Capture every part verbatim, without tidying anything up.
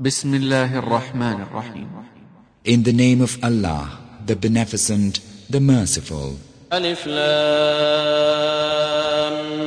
بسم الله الرحمن الرحيم. In the name of Allah, the Beneficent, the Merciful. ألف لام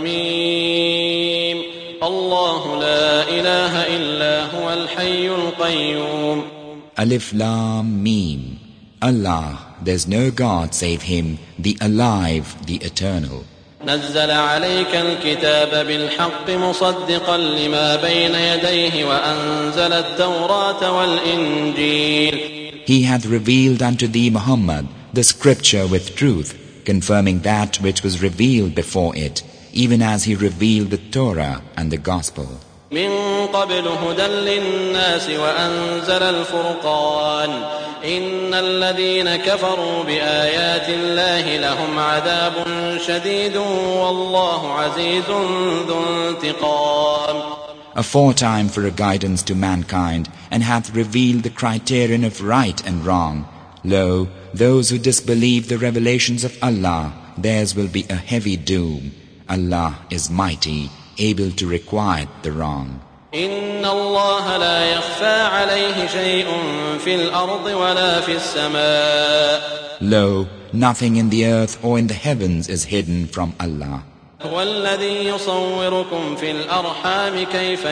ميم الله لا إله إلا هو الحي القيوم. Alif Lam Mim. Allah, there's no God save Him, the Alive, the Eternal. نزل عليك الكتاب بالحق مصدقا لما بين يديه وأنزل التوراة والإنجيل. He hath revealed unto thee, Muhammad, the scripture with truth, confirming that which was revealed before it, even as He revealed the Torah and the Gospel. من قبل هدى للناس وأنزل الفرقان إن الذين كفروا بآيات الله لهم عذاب شديد والله عزيز ذو انتقام. Aforetime for a guidance to mankind, and hath revealed the criterion of right and wrong. Lo, those who disbelieve the revelations of Allah, theirs will be a heavy doom. Allah is mighty, able to requite the wrong. إن الله لا يخفى عليه شيء في الأرض ولا في السماء. Lo, nothing in the earth or in the heavens is hidden from Allah. هو الذي يصوركم في الأرحام كيف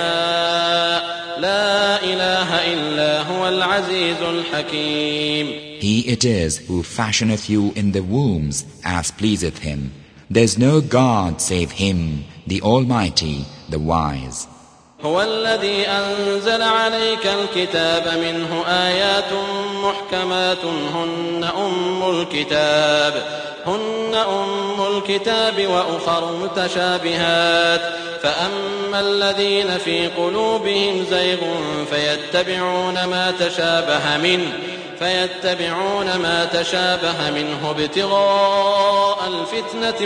يشاء لا إله إلا هو العزيز الحكيم. He it is who fashioneth you in the wombs as pleaseth Him. There's no God save Him, the Almighty, the Wise. هو الذي أنزل عليك الكتاب منه آيات محكمات هن أم الكتاب هن أم الكتاب وأخر متشابهات فأما الذين في قلوبهم زيغ فيتبعون ما تشابه منه فيتبعون ما تشابه منه ابتغاء الفتنة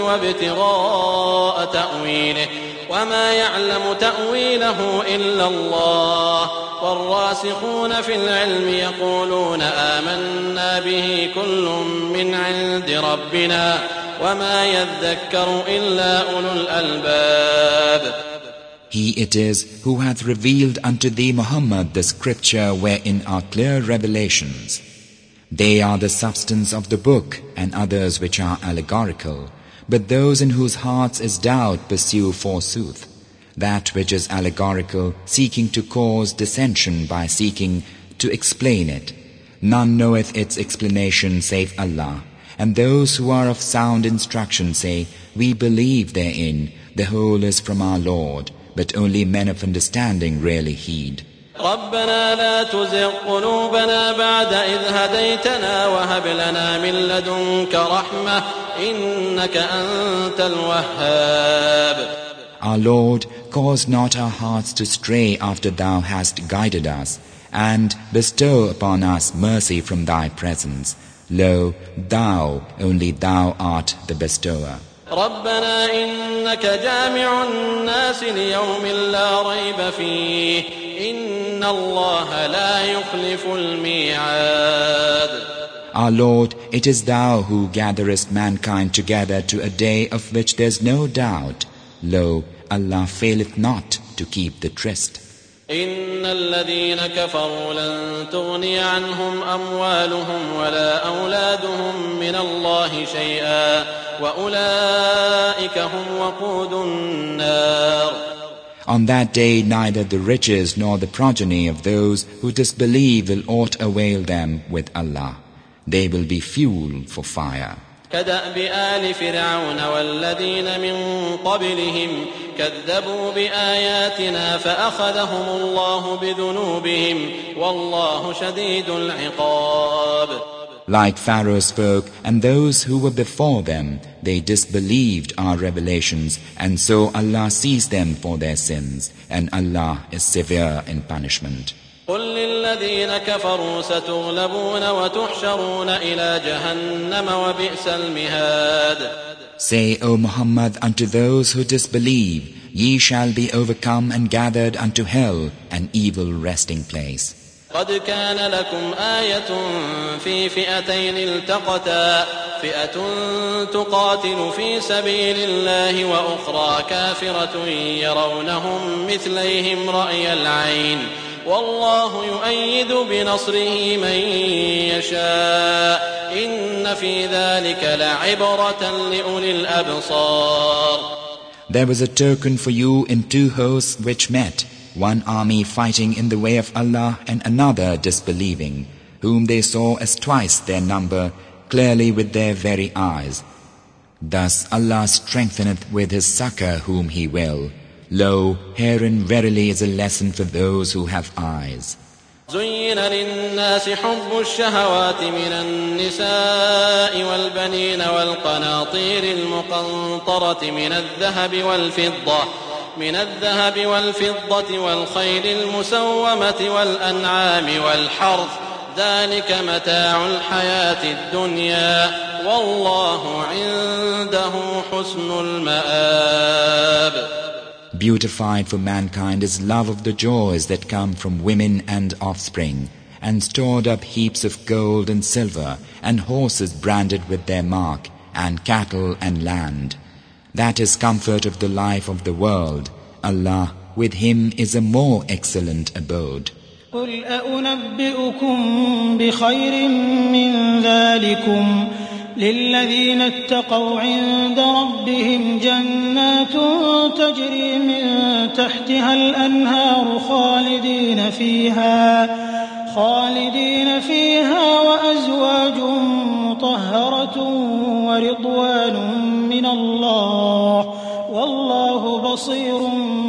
وابتغاء تأويله وما يعلم تأويله إلا الله والراسخون في العلم يقولون آمنا به كل من عند ربنا وما يذكر إلا أولو الألباب. He it is who hath revealed unto thee, Muhammad, the scripture wherein are clear revelations. They are the substance of the book, and others which are allegorical. But those in whose hearts is doubt pursue forsooth that which is allegorical, seeking to cause dissension by seeking to explain it. None knoweth its explanation save Allah. And those who are of sound instruction say, we believe therein, the whole is from our Lord. But only men of understanding really heed. ربنا لا تزغ قلوبنا بعد إذ هديتنا وهب لنا من لدنك رحمة إنك أنت الوهاب. Our Lord, cause not our hearts to stray after Thou hast guided us, and bestow upon us mercy from Thy presence. Lo, Thou, only Thou art the bestower. ربنا إنك جامع الناس ليوم لا ريب فيه إن الله لا يخلف الميعاد. Our Lord, it is Thou who gatherest mankind together to a day of which there is no doubt. Lo, Allah faileth not to keep the tryst. إن الذين كفروا لن تغني عنهم أموالهم ولا أولادهم من الله شيئا وأولئك هم وقود النار. On that day neither the riches nor the progeny of those who disbelieve will aught avail them with Allah. They will be fuel for fire. كدأب آل فرعون والذين من قبلهم كذبوا بآياتنا فأخذهم الله بذنوبهم والله شديد العقاب. Like Pharaoh's folk and those who were before them, they disbelieved our revelations, and so Allah seized them for their sins, and Allah is severe in punishment. قل للذين كفروا ستغلبون وتحشرون إلى جهنم وبئس المهاد. Say, O Muhammad, unto those who disbelieve, ye shall be overcome and gathered unto hell, an evil resting place. قد كان لكم آية في فئتين التقتا فئة تقاتل في سبيل الله وأخرى كافرة يرونهم مثليهم رأي العين والله يؤيد بنصره من يشاء إن في ذلك لعبرة لأولي الأبصار. There was a token for you in two hosts which met, one army fighting in the way of Allah and another disbelieving, whom they saw as twice their number, clearly with their very eyes. Thus Allah strengtheneth with His succor whom He will. Lo, herein verily is a lesson for those who have eyes. زين للناس حب الشهوات من النساء والبنين والقناطير المقنطرة من الذهب والفضة من الذهب والفضة والخيل المسومة والأنعام والحرث ذلك متاع الحياة الدنيا والله عنده حسن المآب. Beautified for mankind is love of the joys that come from women and offspring, and stored up heaps of gold and silver, and horses branded with their mark, and cattle and land. That is comfort of the life of the world. Allah, with Him is a more excellent abode. قُلْ أَأُنَبِّئُكُمْ بِخَيْرٍ مِّن ذَلِكُمْ للذين اتقوا عند ربهم جنات تجري من تحتها الأنهار خالدين فيها خالدين فيها وأزواج مطهرة ورضوان من الله والله بصير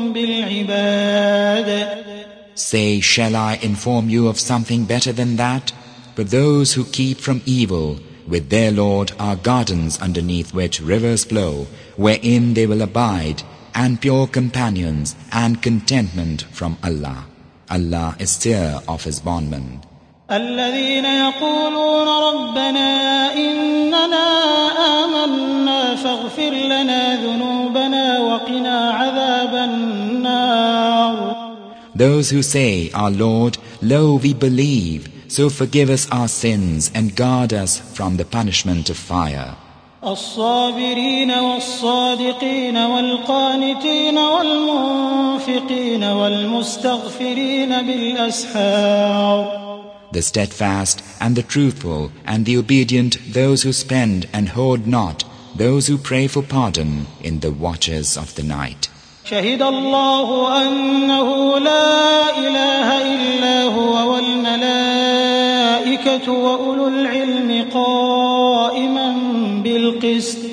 بالعباد. Say, shall I inform you of something better than that? For those who keep from evil, with their Lord are gardens underneath which rivers flow, wherein they will abide, and pure companions, and contentment from Allah. Allah is seer of His bondmen. الذين يقولون ربنا إننا آمنا فاغفر لنا ذنوبنا وقنا عذاب النار. Those who say, Our Lord, lo, we believe, so forgive us our sins and guard us from the punishment of fire. الصابرين والصادقين والقانتين والمنفقين والمستغفرين بالأسحار. The steadfast and the truthful and the obedient, those who spend and hoard not, those who pray for pardon in the watches of the night. شهد الله أنه لا إله إلا هو والملائكة وأولو العلم قائما بالقسط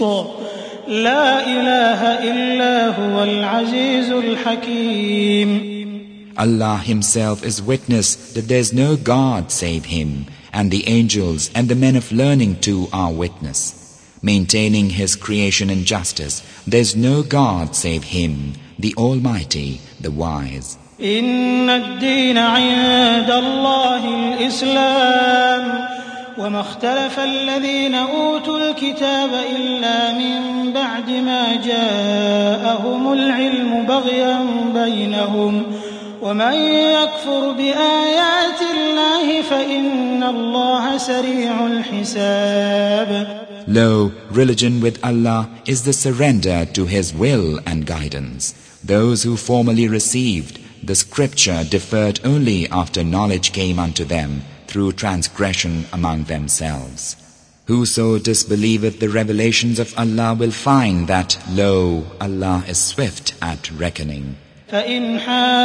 لا إله إلا هو العزيز الحكيم. Allah Himself is witness that there is no God save Him, and the angels and the men of learning too are witness. Maintaining His creation in justice, there is no God save Him, the Almighty, the Wise. إن الدين عند الله الإسلام وما اختلف الذين أوتوا الكتاب إلا من بعد ما جاءهم العلم بغيا بينهم ومن يكفر بآيات الله فإن الله سريع الحساب. Lo, religion with Allah is the surrender to His will and guidance. Those who formerly received the scripture deferred only after knowledge came unto them through transgression among themselves. Whoso disbelieveth the revelations of Allah will find that, lo, Allah is swift at reckoning. فإن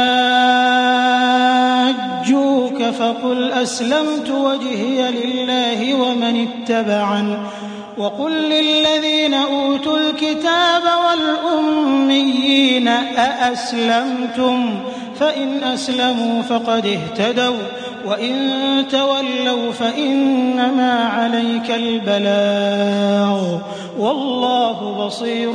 حاجوك فقل أسلمت وجهي لله ومن اتبعني وقل للذين أوتوا الكتاب والأميين أأسلمتم فإن أسلموا فقد اهتدوا وإن تولوا فإنما عليك البلاغ والله بصير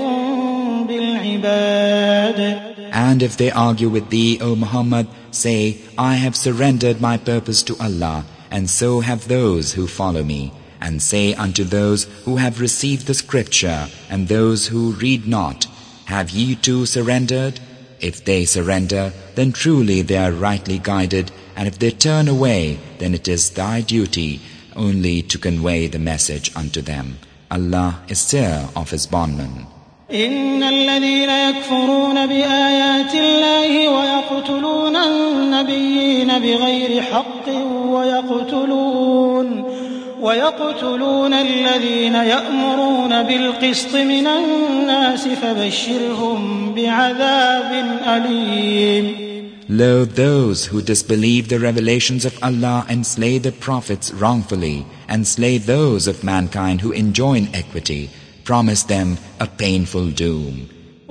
بالعباد. And if they argue with thee, O Muhammad, say, I have surrendered my purpose to Allah, and so have those who follow me. And say unto those who have received the scripture, and those who read not, have ye too surrendered? If they surrender, then truly they are rightly guided, and if they turn away, then it is thy duty only to convey the message unto them. Allah is seer of His bondmen. إن الذين يكفرون بآيات الله ويقتلون النبيين بغير حق ويقتلون ويقتلون الذين يأمرون بالقسط من الناس فبشرهم بعذاب أليم. Lo, those who disbelieve the revelations of Allah and slay the prophets wrongfully and slay those of mankind who enjoin equity, promise them a painful doom.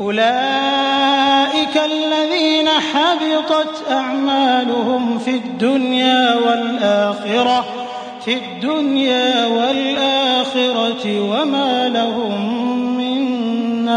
أولئك الذين حبطت أعمالهم في الدنيا والآخرة في الدنيا والآخرة وما لهم من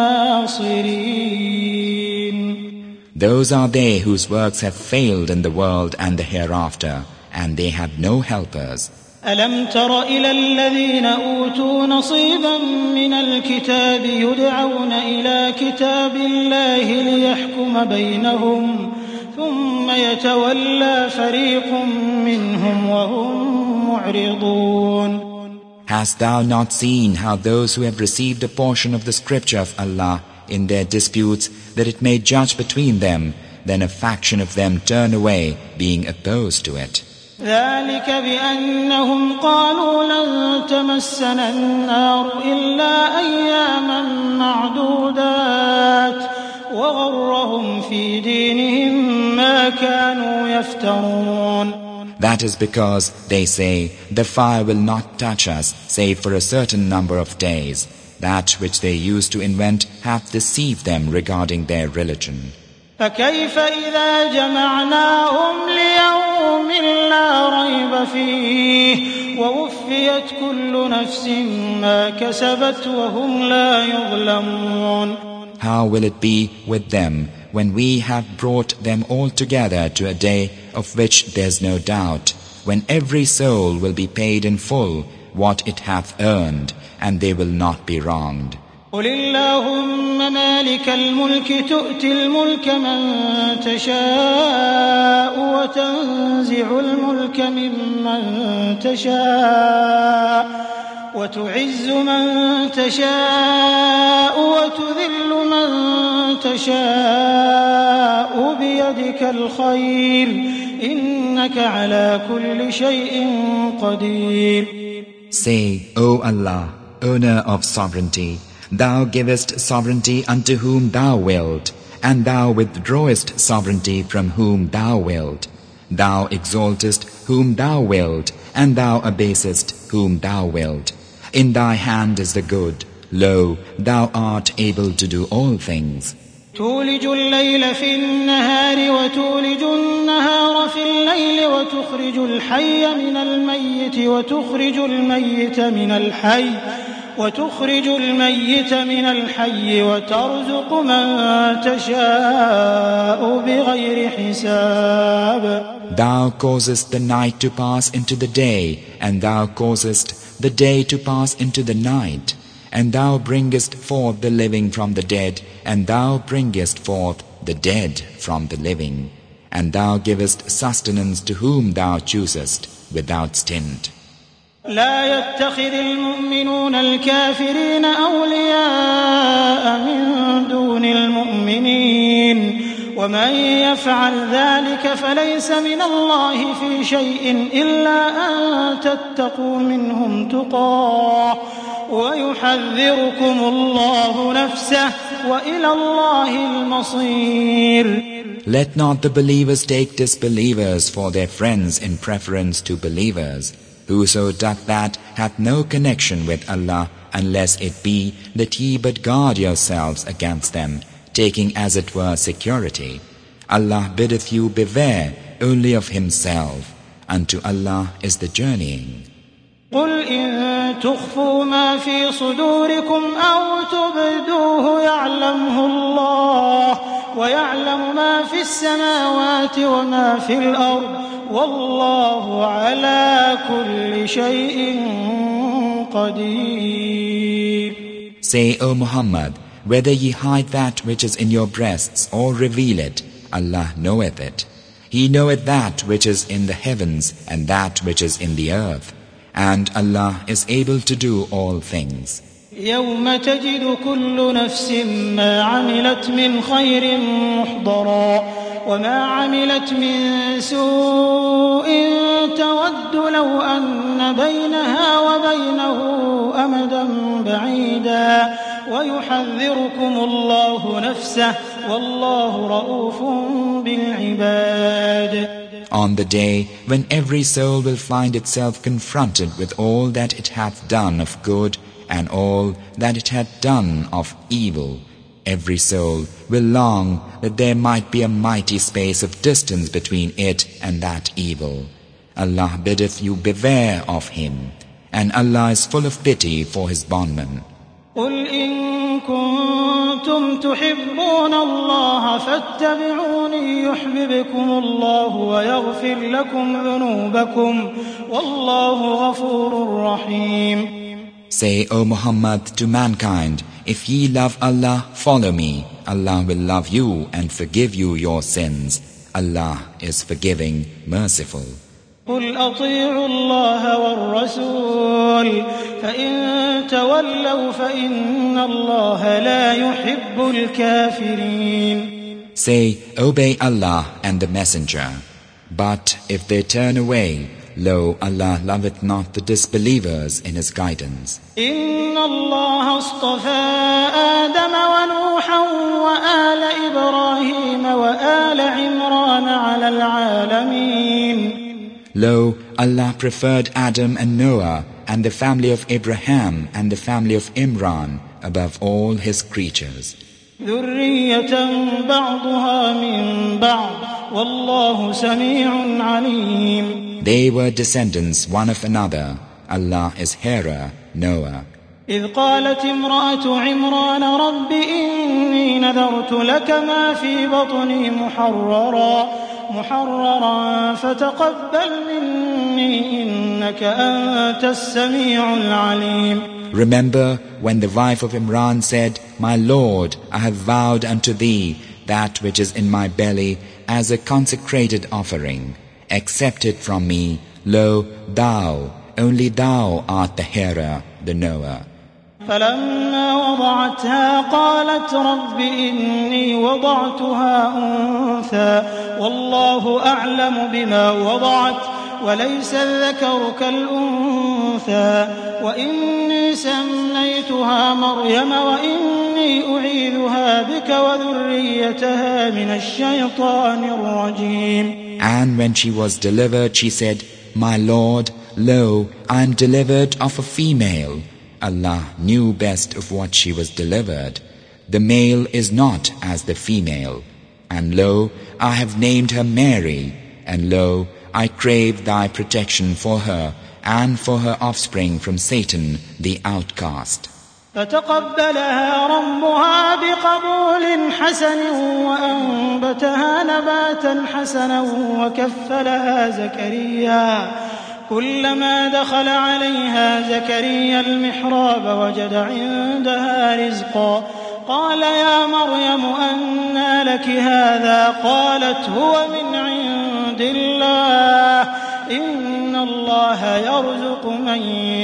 ناصرين. Those are they whose works have failed in the world and the hereafter, and they have no helpers. ألم تر إلى الذين أوتوا نصيبا من الكتاب يدعون إلى كتاب الله ليحكم بينهم ثم يتولى فريق منهم وهم معرضون. Hast thou not seen how those who have received a portion of the scripture of Allah in their disputes, that it may judge between them, then a faction of them turn away, being opposed to it? ذلك بأنهم قالوا لن تمسنا النار إلا أياما معدودات وغرهم في دينهم ما كانوا يفترون. That is because they say, the fire will not touch us save for a certain number of days. That which they used to invent hath deceived them regarding their religion. فكيف إذا جمعناهم ليوم لا ريب فيه ووفيت كل نفس ما كسبت وهم لا يظلمون. How will it be with them when we have brought them all together to a day of which there's no doubt, when every soul will be paid in full what it hath earned, and they will not be wronged. قل اللهم مالك الملك تؤتي الملك من تشاء وتنزع الملك ممن تشاء وتعز من تشاء وتذل من تشاء بيدك الخير إنك على كل شيء قدير. Say, O Allah, owner of sovereignty, Thou givest sovereignty unto whom Thou wilt, and Thou withdrawest sovereignty from whom Thou wilt. Thou exaltest whom Thou wilt, and Thou abasest whom Thou wilt. In Thy hand is the good. Lo, Thou art able to do all things. تولج الليل في النهار وتولج النهار في الليل وتخرج الحي من الميت وتخرج الميت من الحي وتخرج الميت من الحي وترزق من تشاء بغير حساب. Thou causest the night to pass into the day, and Thou causest the day to pass into the night. And Thou bringest forth the living from the dead, and Thou bringest forth the dead from the living. And Thou givest sustenance to whom Thou choosest, without stint. لا يتخذ المؤمنون الكافرين أولياء من دون المؤمنين ومن يفعل ذلك فليس من الله في شيء إلا أن تتقوا منهم تقاه ويحذركم الله نفسه وإلى الله المصير. Let not the believers take disbelievers for their friends in preference to believers. Whoso doth that hath no connection with Allah, unless it be that ye but guard yourselves against them, taking as it were security. Allah biddeth you beware only of Himself. Unto Allah is the journeying. قل إن تخفوا ما في صدوركم أو تبدوه يعلمه الله ويعلم ما في السماوات وما في الأرض والله على كل شيء قدير. Say, O Muhammad, whether ye hide that which is in your breasts or reveal it, Allah knoweth it. He knoweth that which is in the heavens and that which is in the earth. And Allah is able to do all things. يوم تجد كل نفس ما عملت من خير محضرا وما عملت من سوء تود لو أن بينها وبينه أمدا بعيدا ويحذركم الله نفسه والله رؤوف بالعباد. On the day when every soul will find itself confronted with all that it hath done of good and all that it hath done of evil, every soul will long that there might be a mighty space of distance between it and that evil. Allah biddeth you beware of him, and Allah is full of pity for his bondman. قل إن كنتم تحبون الله فاتبعوني يحببكم الله ويغفر لكم ذنوبكم والله غفور رحيم. Say, O Muhammad, to mankind, if ye love Allah, follow me. Allah will love you and forgive you your sins. Allah is forgiving, merciful. قل أطيعوا الله والرسول فإن تولوا فإن الله لا يحب الكافرين. Say, obey Allah and the Messenger. But if they turn away, lo, Allah loveth not the disbelievers in His guidance. إن الله اصطفى آدم ونوحا وآل إبراهيم وآل عمران على العالمين. Lo, Allah preferred Adam and Noah and the family of Abraham and the family of Imran above all His creatures. ذرية بعضها من بعض والله سميع عليم. They were descendants one of another. Allah is hearer, knower. إذ قالت امرأة عمران رب إني نذرت لك ما في بطني محررا محررا فتقبل مني إنك أنت السميع العليم. Remember when the wife of Imran said, My Lord, I have vowed unto thee that which is in my belly as a consecrated offering. Accept it from me. Lo, thou, only thou art the hearer, the knower. فلما وضعتها قالت رب إني وضعتها أنثى والله أعلم بما وضعت وليس الذكر كالأنثى وإني سميتها مريم وإني أعيذها بك وذريتها من الشيطان الرجيم. And when she was delivered, she said, My Lord, lo, I am delivered of a female. Allah knew best of what she was delivered. The male is not as the female. And lo, I have named her Mary. And lo, I crave thy protection for her and for her offspring from Satan, the outcast. فتقبلها ربها بقبول حسن وأنبتها نباتا حسنا وكفلها زكريا كلما دخل عليها زكريا المحراب وجد عندها رزقا قال يا مريم أنى لك هذا قالت هو من عند الله إن الله يرزق من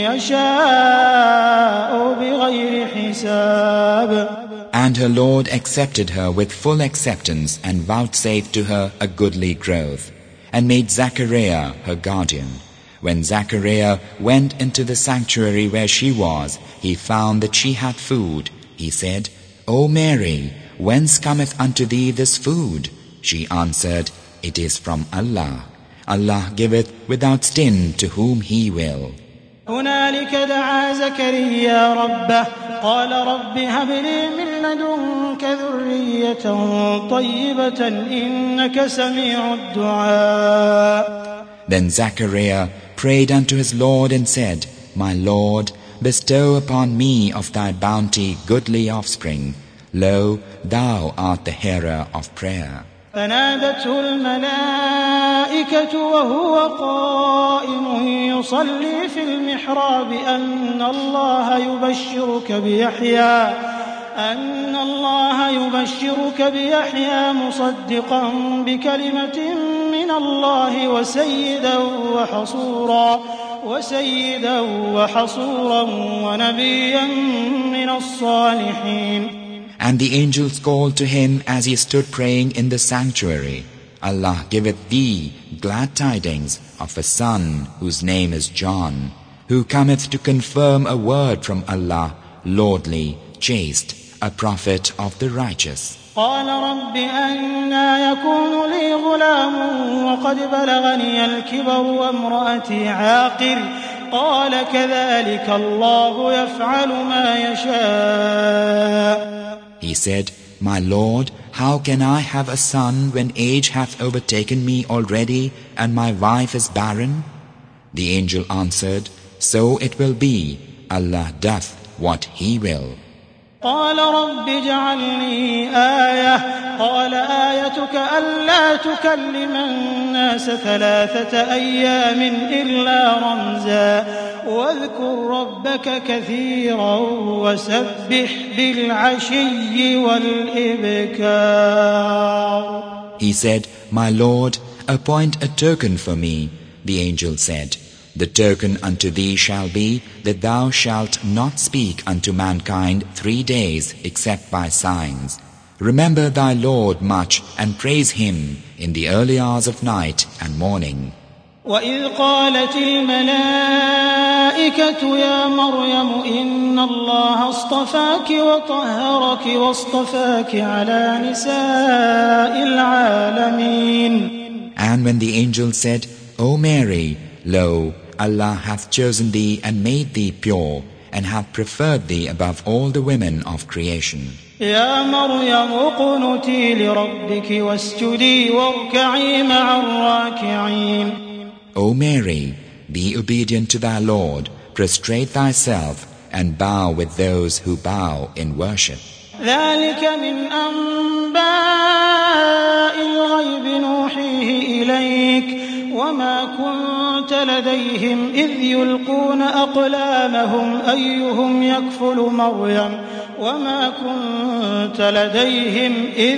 يشاء بغير حساب. And her Lord accepted her with full acceptance and vouchsafed to her a goodly growth, and made Zachariah her guardian. When Zachariah went into the sanctuary where she was, he found that she had food. He said, O Mary, whence cometh unto thee this food? She answered, It is from Allah. Allah giveth without stint to whom He will. هنالك دعا زكريا ربه قال رب هب لي من لدنك ذرية طيبة إنك سميع الدعاء. Then Zachariah prayed unto his Lord and said, My Lord, bestow upon me of thy bounty goodly offspring. Lo, thou art the hearer of prayer. فنادته الملائكة وهو قائم يصلي في المحراب أن الله يبشرك بيحيى أن الله يبشرك بيحيى مصدقا بكلمة من من الله وسيدا وحصورا وسيدا وحصورا ونبيا من الصالحين. And the angels called to him as he stood praying in the sanctuary, Allah giveth thee glad tidings of a son whose name is John, who cometh to confirm a word from Allah, lordly, chaste, a prophet of the righteous. قال رب أنى يكون لي غلام وقد بلغني الكبر وامرأتي عاقر قال كذلك الله يفعل ما يشاء. He said, My Lord, how can I have a son when age hath overtaken me already and my wife is barren? The angel answered, So it will be. Allah doth what He will. قال رب اجعل لي آية قال آيتك ألا تكلم الناس ثلاثة أيام إلا رمزا واذكر ربك كثيرا وسبح بالعشي والإبكار. He said, My Lord, appoint a token for me. The angel said, The token unto thee shall be that thou shalt not speak unto mankind three days except by signs. Remember thy Lord much and praise Him in the early hours of night and morning. وَإِذْ قَالَتِ الْمَلَائِكَةُ يَا مَرْيَمُ إِنَّ اللَّهَ اصْطَفَاكِ وَطَهَّرَكِ وَاصْطَفَاكِ عَلَى نِسَاءِ الْعَالَمِينَ. And when the angel said, O Mary, lo, Allah hath chosen thee and made thee pure, and hath preferred thee above all the women of creation. يا مريم اقنتي لربك واسجدي واركعي مع الراكعين. O Mary, be obedient to thy Lord, prostrate thyself, and bow with those who bow in worship. ذلك من أنباء الغيب نوحيه إليك وما كنت لديهم إذ يلقون أقلامهم أيهم يكفل مريم وما كنت لديهم إذ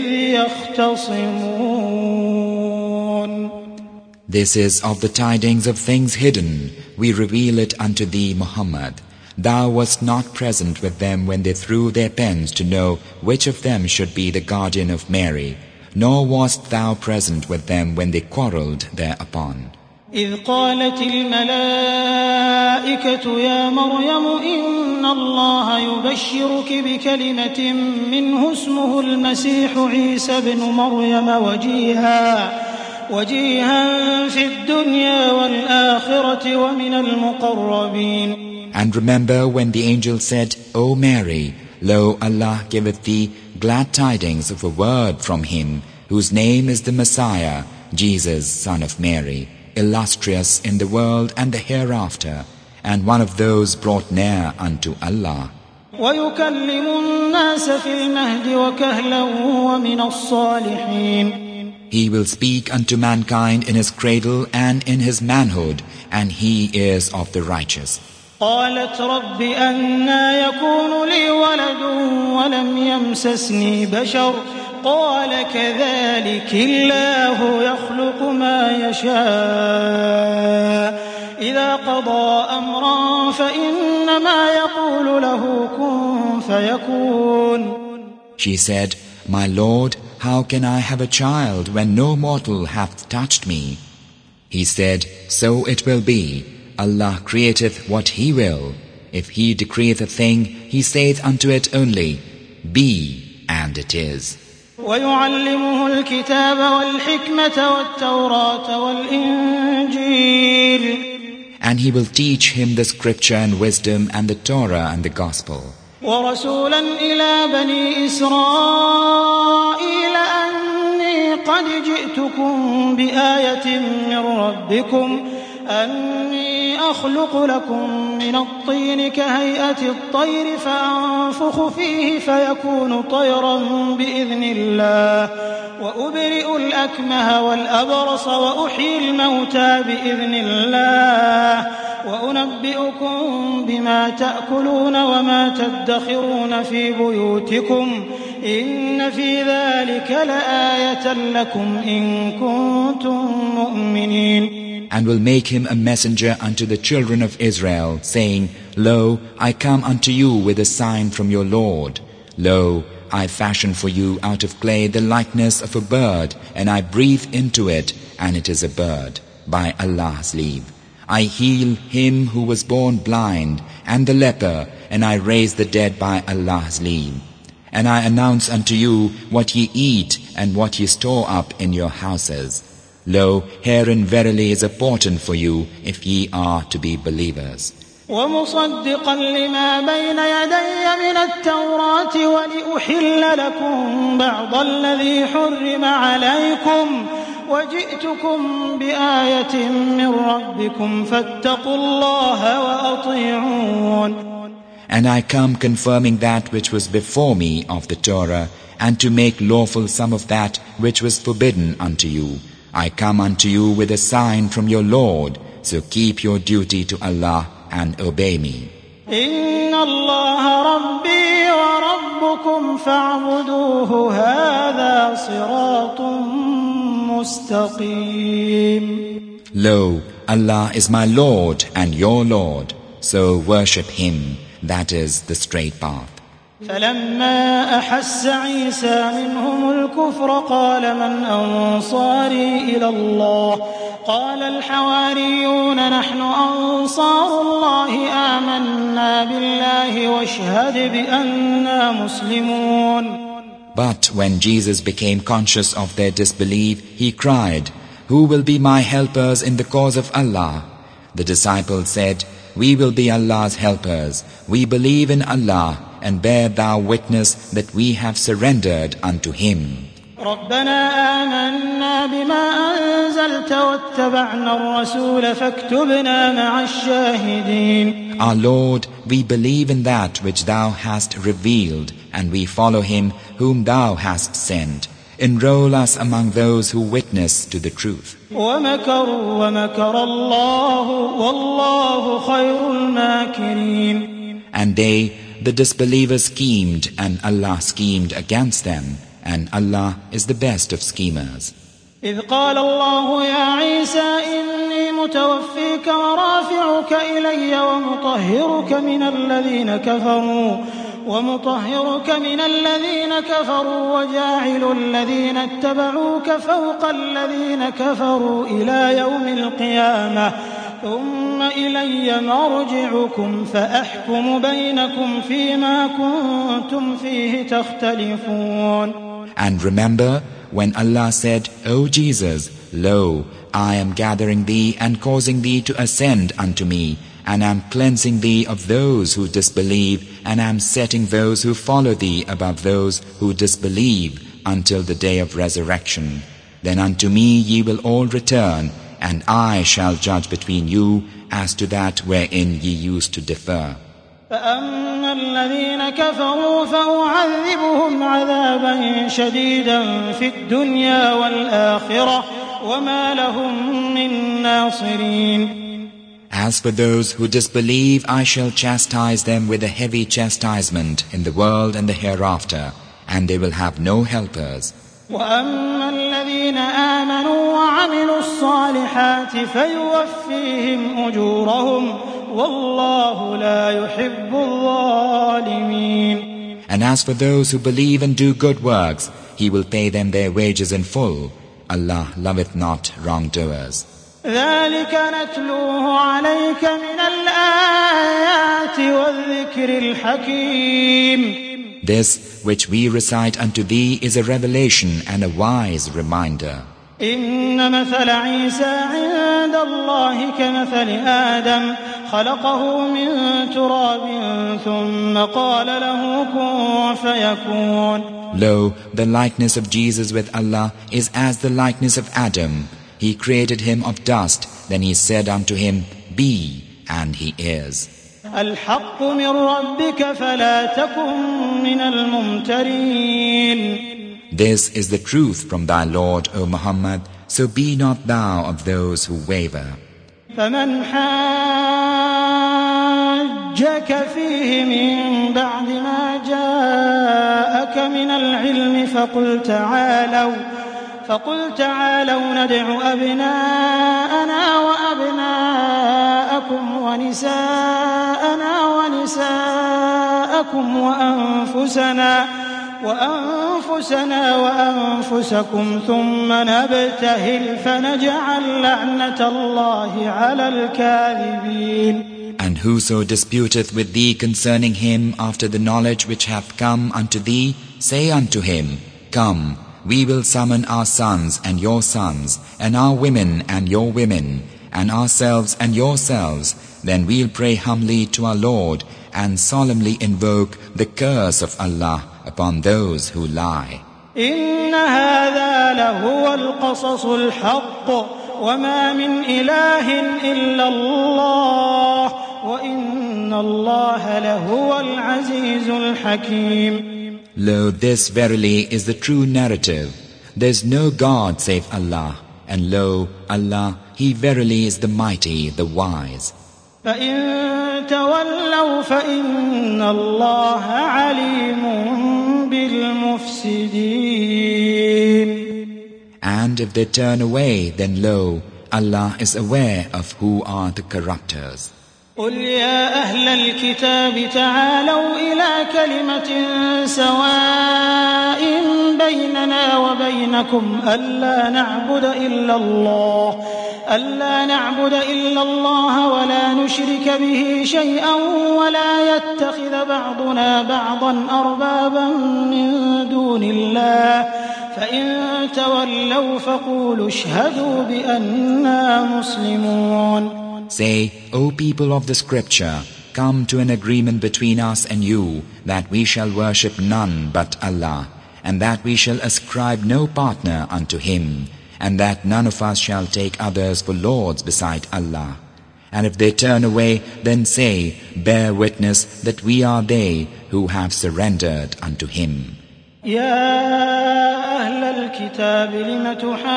يختصمون. This is of the tidings of things hidden. We reveal it unto thee, Muhammad. Thou wast not present with them when they threw their pens to know which of them should be the guardian of Mary, nor wast thou present with them when they quarrelled thereupon. إذ قالت الملائكة يا مريم إن الله يبشرك بكلمة منه اسمه المسيح عيسى بن مريم وجيها وجيها في الدنيا والآخرة ومن المقربين. And remember when the angel said, O Mary, lo, Allah giveth thee glad tidings of a word from Him, whose name is the Messiah, Jesus, son of Mary, illustrious in the world and the hereafter, and one of those brought near unto Allah. وَيُكَلِّمُ النَّاسَ فِي الْمَهْدِ وَكَهْلًا وَمِنَ الصَّالِحِينَ. He will speak unto mankind in his cradle and in his manhood, and he is of the righteous. قالت رب أنى يكون لي ولد ولم يمسسني بشر قال كذلك الله يخلق ما يشاء إذا قضى أمرا فإنما يقول له كن فيكون. She said, My Lord, how can I have a child when no mortal hath touched me? He said, So it will be. Allah createth what He will. If He decreeth a thing, He saith unto it only, Be, and it is. وَيُعَلِّمُهُ الْكِتَابَ وَالْحِكْمَةَ وَالتَّوْرَاةَ وَالْإِنْجِيلَ. And He will teach him the scripture and wisdom and the Torah and the gospel. وَرَسُولًا إِلَى بَنِي إِسْرَائِيلَ أَنِّي قَدْ جِئْتُكُمْ بِآيَةٍ مِّن رَّبِّكُمْ أَنِّي أَخْلُقُ لَكُم مِّنَ الطِّينِ كَهَيْئَةِ الطَّيْرِ فَأَنفُخُ فِيهِ فَيَكُونُ طَيْرًا بِإِذْنِ اللَّهِ وَأُبْرِئُ الْأَكْمَهَ وَالْأَبْرَصَ وَأُحْيِي الْمَوْتَىٰ بِإِذْنِ اللَّهِ وَأُنَبِّئُكُم بِمَا تَأْكُلُونَ وَمَا تَدَّخِرُونَ فِي بُيُوتِكُمْ إن في ذلك لآية لكم إن كنتم مؤمنين. And will make him a messenger unto the children of Israel, saying, Lo, I come unto you with a sign from your Lord. Lo, I fashion for you out of clay the likeness of a bird, and I breathe into it, and it is a bird, by Allah's leave. I heal him who was born blind, and the leper, and I raise the dead by Allah's leave. And I announce unto you what ye eat, and what ye store up in your houses. Lo, herein verily is a portent for you, if ye are to be believers. ومصدقا لما بين يدي من التوراة ولأحل لكم بعض الذي حرم عليكم وجئتكم بآية من ربكم فاتقوا الله وأطيعون. And I come confirming that which was before me of the Torah, and to make lawful some of that which was forbidden unto you. I come unto you with a sign from your Lord, so keep your duty to Allah and obey me. إن الله ربي وربكم فاعبدوه هذا صراط مستقيم. Lo, Allah is my Lord and your Lord, so worship Him, that is the straight path. فلما أحس عيسى منهم الكفر قال من أنصاري إلى الله قال الحواريون نحن أنصار الله آمنا بالله واشهد بأننا مسلمون. But when Jesus became conscious of their disbelief, he cried, Who will be my helpers in the cause of Allah? The disciples said, We will be Allah's helpers. We believe in Allah, and bear thou witness that we have surrendered unto Him. ربنا آمنا بما أنزلت واتبعنا الرسول فاكتبنا مع الشاهدين. Our Lord, we believe in that which Thou hast revealed, and we follow Him whom Thou hast sent. Enroll us among those who witness to the truth. ومكروا ومكر الله والله خير الماكرين. And they, the disbelievers, schemed, and Allah schemed against them, and Allah is the best of schemers. إذ قال الله يا عيسى إني متوفيك ورافعك إلي ومطهرك من الذين كفروا ومطهرك من الذين كفروا وجاعل الذين اتبعوك فوق الذين كفروا إلى يوم القيامة ثم إلي مرجعكم فأحكم بينكم فيما كنتم فيه تختلفون. And remember when Allah said, O Jesus, lo, I am gathering thee and causing thee to ascend unto me, and am cleansing thee of those who disbelieve, and am setting those who follow thee above those who disbelieve until the day of resurrection. Then unto me ye will all return, and I shall judge between you as to that wherein ye used to differ. فأما الذين كفروا فأعذبهم عذابا شديدا في الدنيا والآخرة وما لهم من ناصرين. As for those who disbelieve, I shall chastise them with a heavy chastisement in the world and the hereafter, and they will have no helpers. وأما الذين آمنوا وعملوا الصالحات فيوفيهم أجورهم والله لا يحب الظالمين. And as for those who believe and do good works, He will pay them their wages in full. Allah loveth not wrongdoers. ذلك نتلوه عليك من الآيات والذكر الحكيم. This which we recite unto thee is a revelation and a wise reminder. إن مثل عيسى عند الله كمثل آدم خلقه من تراب ثم قال له كن فيكون. Lo, the likeness of Jesus with Allah is as the likeness of Adam. He created him of dust, then He said unto him, Be, and he is. الحق من ربك فلا تكن من الممترين. This is the truth from thy Lord, O Muhammad, so be not thou of those who waver. فمن حاجك فيه من بعد ما جاءك من العلم فقل تعالوا فقل تعالوا ندع أبناءنا وأبناءكم ونساءنا ونساءكم وأنفسنا وأنفسنا وأنفسكم ثم نبتهل فنجعل لعنة الله على الكاذبين. And whoso disputeth with thee concerning him after the knowledge which hath come unto thee, say unto him, Come, we will summon our sons and your sons, and our women and your women, and ourselves and yourselves. Then we'll pray humbly to our Lord, and solemnly invoke the curse of Allah upon those who lie. إن هذا لهو القصص الحق وما من إله إلا الله وإن الله لهو العزيز الحكيم. Lo, this verily is the true narrative. There is no God save Allah, and lo, Allah, He verily is the mighty, the wise. فإن تولوا فإن الله عليم بالمفسدين. And if they turn away, then lo, Allah is aware of who are the corrupters. قل يا أهل الكتاب تعالوا إلى كلمة سواء بيننا وبينكم ألا نعبد إلا الله ألا نعبد إلا الله ولا نشرك به شيئا ولا يتخذ بعضنا بعضا أربابا من دون الله فإن تولوا فقولوا اشهدوا بأننا مسلمون. Say, O people of the scripture, come to an agreement between us and you that we shall worship none but Allah, and that we shall ascribe no partner unto Him, and that none of us shall take others for lords beside Allah. And if they turn away, then say, bear witness that we are they who have surrendered unto Him. يا أهل الكتاب لم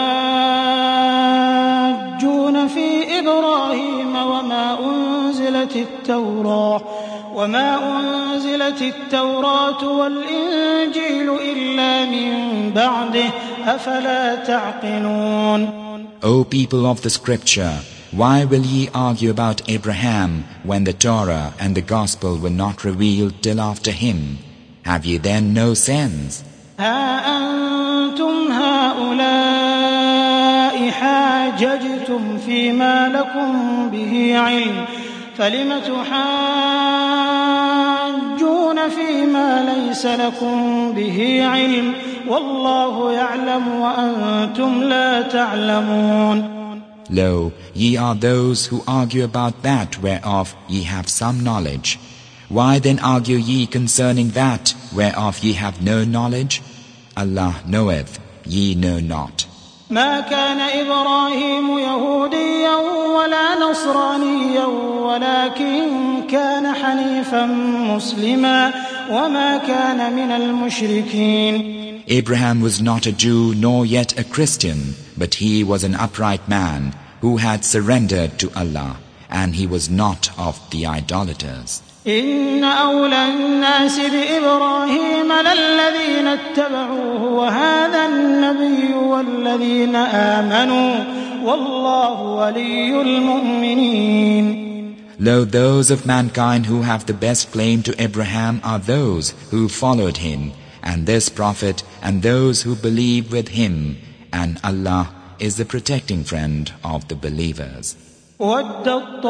تحاجون في إبراهيم وما أنزلت التوراة وما أنزلت التوراة والإنجيل إلا من بعده أفلا تعقلون. O people of the scripture, why will ye argue about Abraham when the Torah and the gospel were not revealed till after him? Have ye then no sense? ها أنتم هؤلاء حاججتم فيما لكم به علم فلم تحاجون فيما ليس لكم به علم والله يعلم وأنتم لا تعلمون. Lo, ye are those who argue about that whereof ye have some knowledge. Why then argue ye concerning that whereof ye have no knowledge? Allah knoweth, ye know not. ما كان إبراهيم يهوديا ولا نصرانيا ولكن كان حنيفا مسلما وما كان من المشركين. Abraham was not a Jew nor yet a Christian, but he was an upright man who had surrendered to Allah, and he was not of the idolaters. إن أولى الناس بإبراهيم للذين اتبعوه وهذا النبي والذين آمنوا والله ولي المؤمنين. Lo, those of mankind who have the best claim to Abraham are those who followed him, and this prophet, and those who believe with him, and Allah is the protecting friend of the believers. وَدَّت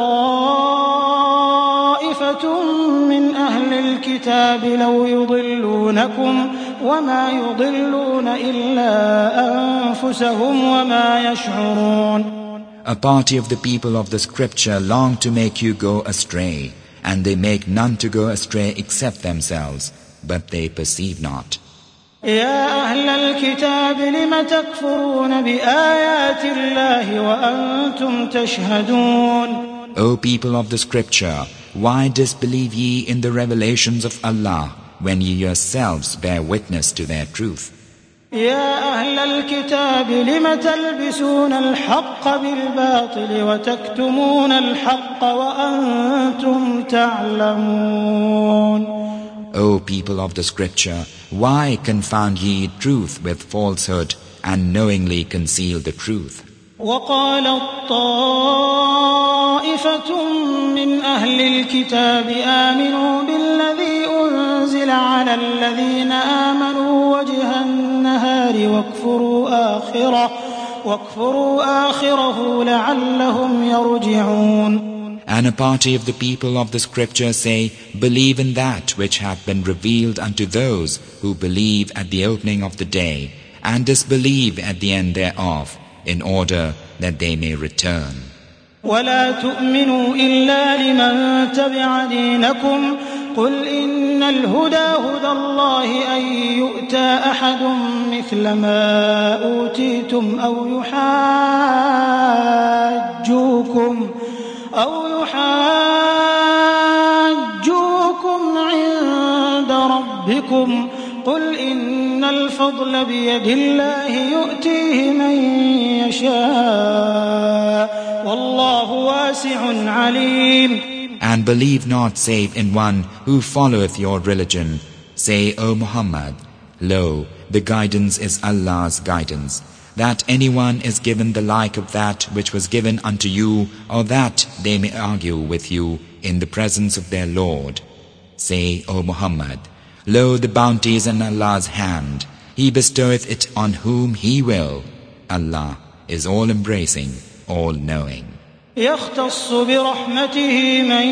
طَّائِفَةٌ مِّنْ أَهْلِ الْكِتَابِ لَوْ يُضِلُّونَكُمْ وَمَا يُضِلُّونَ إِلَّا أَنفُسَهُمْ وَمَا يَشْعُرُونَ. A party of the people of the scripture long to make you go astray, and they make none to go astray except themselves, but they perceive not. يا أهل الكتاب لم تكفرون بآيات الله وأنتم تشهدون. O people of the scripture, why disbelieve ye in the revelations of Allah when ye yourselves bear witness to their truth? يا أهل الكتاب لم تلبسون الحق بالباطل وتكتمون الحق وأنتم تعلمون. O people of the scripture, why confound ye truth with falsehood and knowingly conceal the truth? وقالت طائفة من أهل الكتاب آمنوا بالذي أنزل على الذين آمنوا وجه النهار واكفروا آخره واكفروا آخره لعلهم يرجعون. And a party of the people of the scripture say, believe in that which hath been revealed unto those who believe at the opening of the day, and disbelieve at the end thereof, in order that they may return. ولا تؤمنوا إلا لمن تبع دينكم قل إن الهدى هدى الله أن يؤتى أحد مثل ما أوتيتم أو يحاجوكم أو يحاجوكم عند ربكم قل إن الفضل بيد الله يؤتيه من يشاء والله واسع عليم. And believe not save in one who followeth your religion. Say, O Muhammad, lo, the guidance is Allah's guidance, that anyone is given the like of that which was given unto you, or that they may argue with you in the presence of their Lord. Say, O Muhammad, lo, the bounty is in Allah's hand. He bestoweth it on whom He will. Allah is all-embracing, all-knowing. يختص برحمته من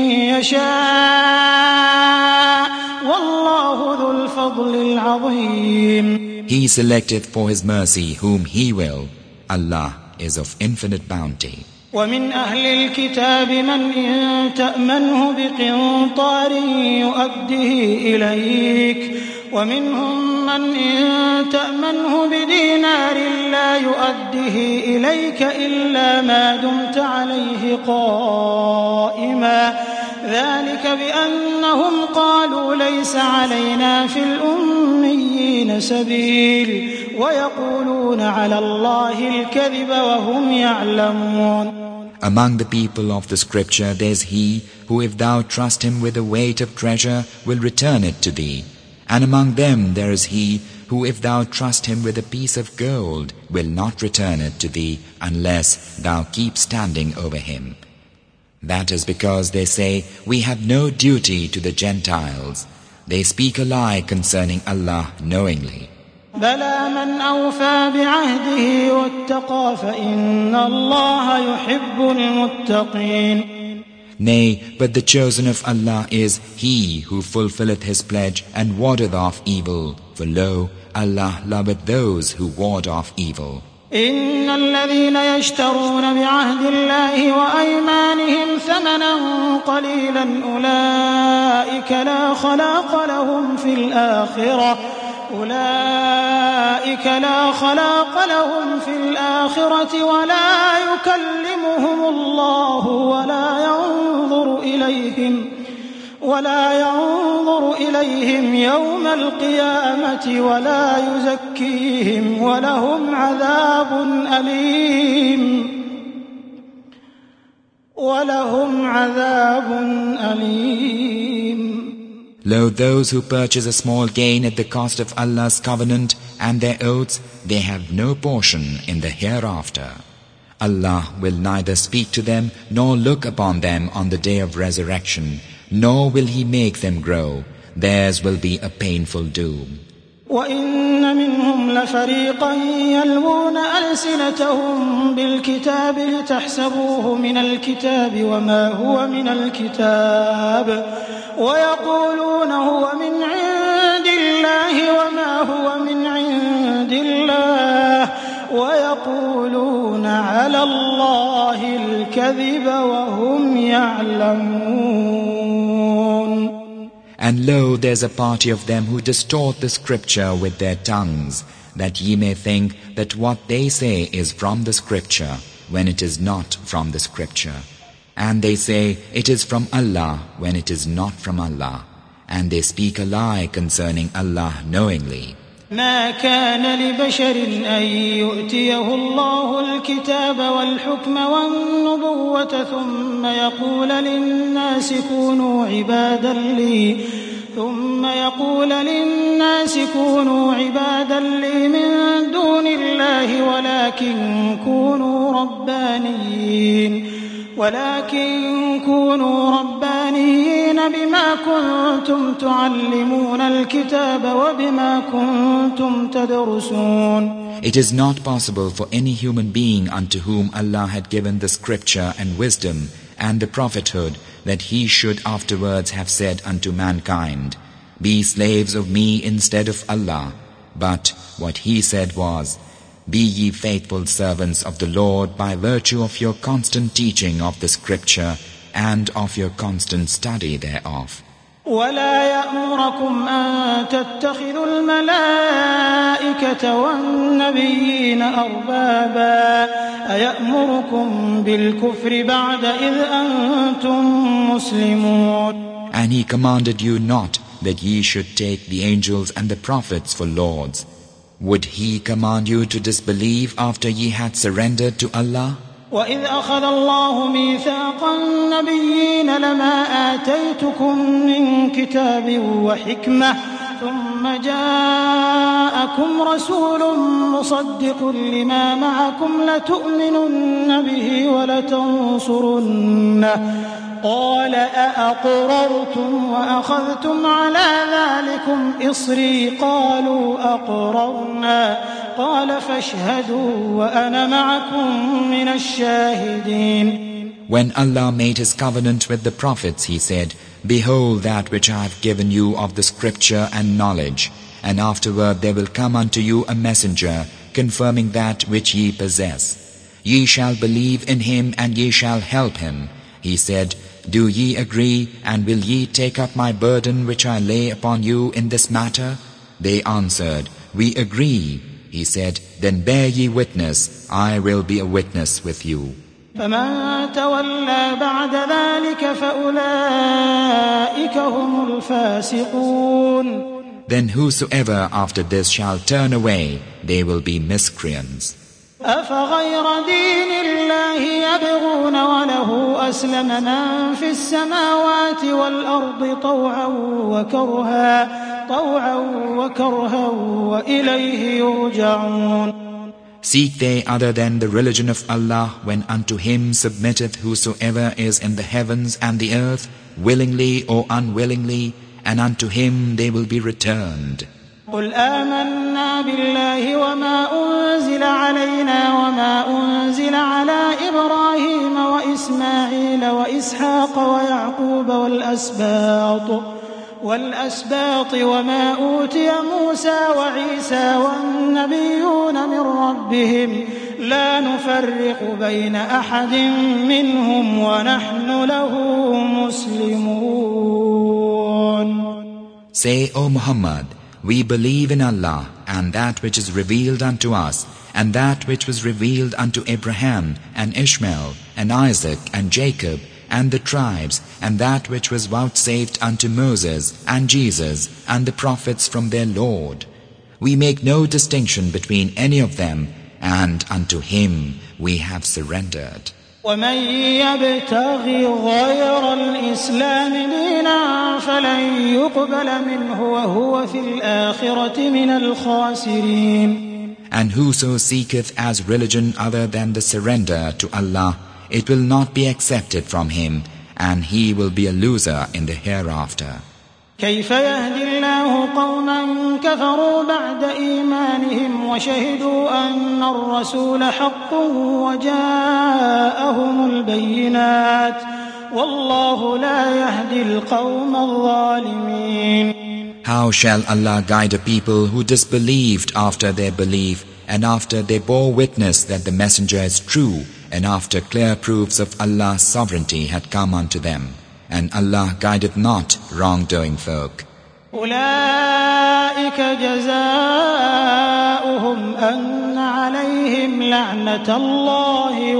يشاء والله ذو الفضل العظيم. He selecteth for His mercy whom He will. Allah is of infinite bounty. ومن أهل الكتاب من إن تأمنه بقنطار يؤده إليك ومنهم من إن تأمنه بدينار لا يؤده إليك إلا ما دمت عليه قائما ذلك بأنهم قالوا ليس علينا في الأميين سبيل ويقولون على الله الكذب وهم يعلمون. Among the people of the scripture there is he who, if thou trust him with a weight of treasure, will return it to thee. And among them there is he who, if thou trust him with a piece of gold, will not return it to thee unless thou keep standing over him. That is because they say, we have no duty to the Gentiles. They speak a lie concerning Allah knowingly. بلى من أوفى بعهده واتقى فإن الله يحب المتقين. Nay, but the chosen of Allah is he who fulfilleth his pledge and wardeth off evil. For lo, Allah loveth those who ward off evil. إن الذين يشترون بعهد الله وأيمانهم ثمنا قليلا أولئك لا خلاق لهم في الآخرة أولئك لا خلاق لهم في الآخرة ولا يكلمهم الله ولا ينظر إليهم ولا ينظر إليهم يوم القيامة ولا يزكيهم ولهم عذاب أليم ولهم عذاب أليم. Lo, those who purchase a small gain at the cost of Allah's covenant and their oaths, they have no portion in the hereafter. Allah will neither speak to them nor look upon them on the day of resurrection, nor will He make them grow. Theirs will be a painful doom. وَإِنَّ مِنْهُمْ لَفَرِيقًا يَلْوُونَ أَلْسِنَتَهُم بِالْكِتَابِ لِتَحْسَبُوهُ مِنَ الْكِتَابِ وَمَا هُوَ مِنَ الْكِتَابِ وَيَقُولُونَ هُوَ مِنْ عِندِ اللَّهِ وَمَا هُوَ مِنْ عِندِ اللَّهِ وَيَقُولُونَ عَلَى اللَّهِ الْكَذِبَ وَهُمْ يَعْلَمُونَ. And lo, there is a party of them who distort the scripture with their tongues, that ye may think that what they say is from the scripture, when it is not from the scripture. And they say, it is from Allah, when it is not from Allah. And they speak a lie concerning Allah knowingly. ما كان لبشر أن يؤتيه الله الكتاب والحكم والنبوة ثم يقول للناس كونوا عبادا لي ثم يقول للناس كونوا عبادا لي من دون الله ولكن كونوا ربانيين ولكن كونوا ربانيين بما كنتم تعلمون الكتاب وبما كنتم تدرسون. It is not possible for any human being unto whom Allah had given the scripture and wisdom and the prophethood that he should afterwards have said unto mankind, Be slaves of me instead of Allah. But what he said was, Be ye faithful servants of the Lord by virtue of your constant teaching of the scripture and of your constant study thereof. ولا يأمركم أن تتخذوا الملائكة والنبيين أربابا أيأمركم بالكفر بعد إذ أنتم مسلمون. And he commanded you not that ye should take the angels and the prophets for lords. Would he command you to disbelieve after ye had surrendered to Allah? وَإِذْ أَخَذَ اللَّهُ مِيثَاقَ النَّبِيِّينَ لَمَا آتَيْتُكُم مِّن كِتَابٍ وَحِكْمَةٍ ثُمَّ جَاءَكُمْ رَسُولٌ مُّصَدِّقٌ لِّمَا مَعَكُمْ لَتُؤْمِنُنَّ بِهِ وَلَتَنصُرُنَّهُ قَالَ أَأَقْرَرْتُمْ وَأَخَذْتُمْ عَلَىٰ ذَٰلِكُمْ إِصْرِي قَالُوا أَقْرَرْنَا قَالَ فَاشْهَدُوا وَأَنَا مَعَكُم مِّنَ الشَّاهِدِينَ. When Allah made His covenant with the prophets, He said, Behold that which I have given you of the scripture and knowledge, and afterward there will come unto you a messenger, confirming that which ye possess. Ye shall believe in him, and ye shall help him. He said, Do ye agree, and will ye take up my burden which I lay upon you in this matter? They answered, We agree. He said, Then bear ye witness, I will be a witness with you. فَمَن تَوَلَّى بَعْدَ ذَلِكَ فَأُولَٰئِكَ هُمُ الْفَاسِقُونَ. Then whosoever after this shall turn away, they will be miscreants. أَفَغَيْرَ دِينِ اللَّهِ يَبْغُونَ وَلَهُ أَسْلَمَ مَن فِي السَّمَاوَاتِ وَالْأَرْضِ طَوْعًا وَكَرْهًا طَوْعًا وَكَرْهًا وَإِلَيْهِ يُرْجَعُونَ. Seek they other than the religion of Allah, when unto Him submitteth whosoever is in the heavens and the earth, willingly or unwillingly, and unto Him they will be returned. قل آمنا بالله وما أنزل علينا وما أنزل على إبراهيم وإسماعيل وإسحاق ويعقوب والأسباط والأسباط وما أوتي موسى وعيسى والنبيون من ربهم لا نفرق بين أحد منهم ونحن له مسلمون. Say, O Muhammad, we believe in Allah and that which is revealed unto us, and that which was revealed unto Abraham and Ishmael and Isaac and Jacob and the tribes, and that which was vouchsafed unto Moses and Jesus and the prophets from their Lord. We make no distinction between any of them, and unto Him we have surrendered. وَمَن يَبْتَغِ غَيْرَ الْإِسْلَامِ دِينًا فَلَن يُقْبَلَ مِنْهُ وَهُوَ فِي الْآخِرَةِ مِنَ الْخَاسِرِينَ. And whoso seeketh as religion other than the surrender to Allah, it will not be accepted from him, and he will be a loser in the hereafter. كيف يهدي الله قوما كفروا بعد إيمانهم وشهدوا أن الرسول حق وجاءهم البينات والله لا يهدي القوم الظالمين. How shall Allah guide a people who disbelieved after their belief, and after they bore witness that the messenger is true, and after clear proofs of Allah's sovereignty had come unto them? And Allah guideth not wrongdoing folk. أولئك جزاؤهم أن عليهم لعنة الله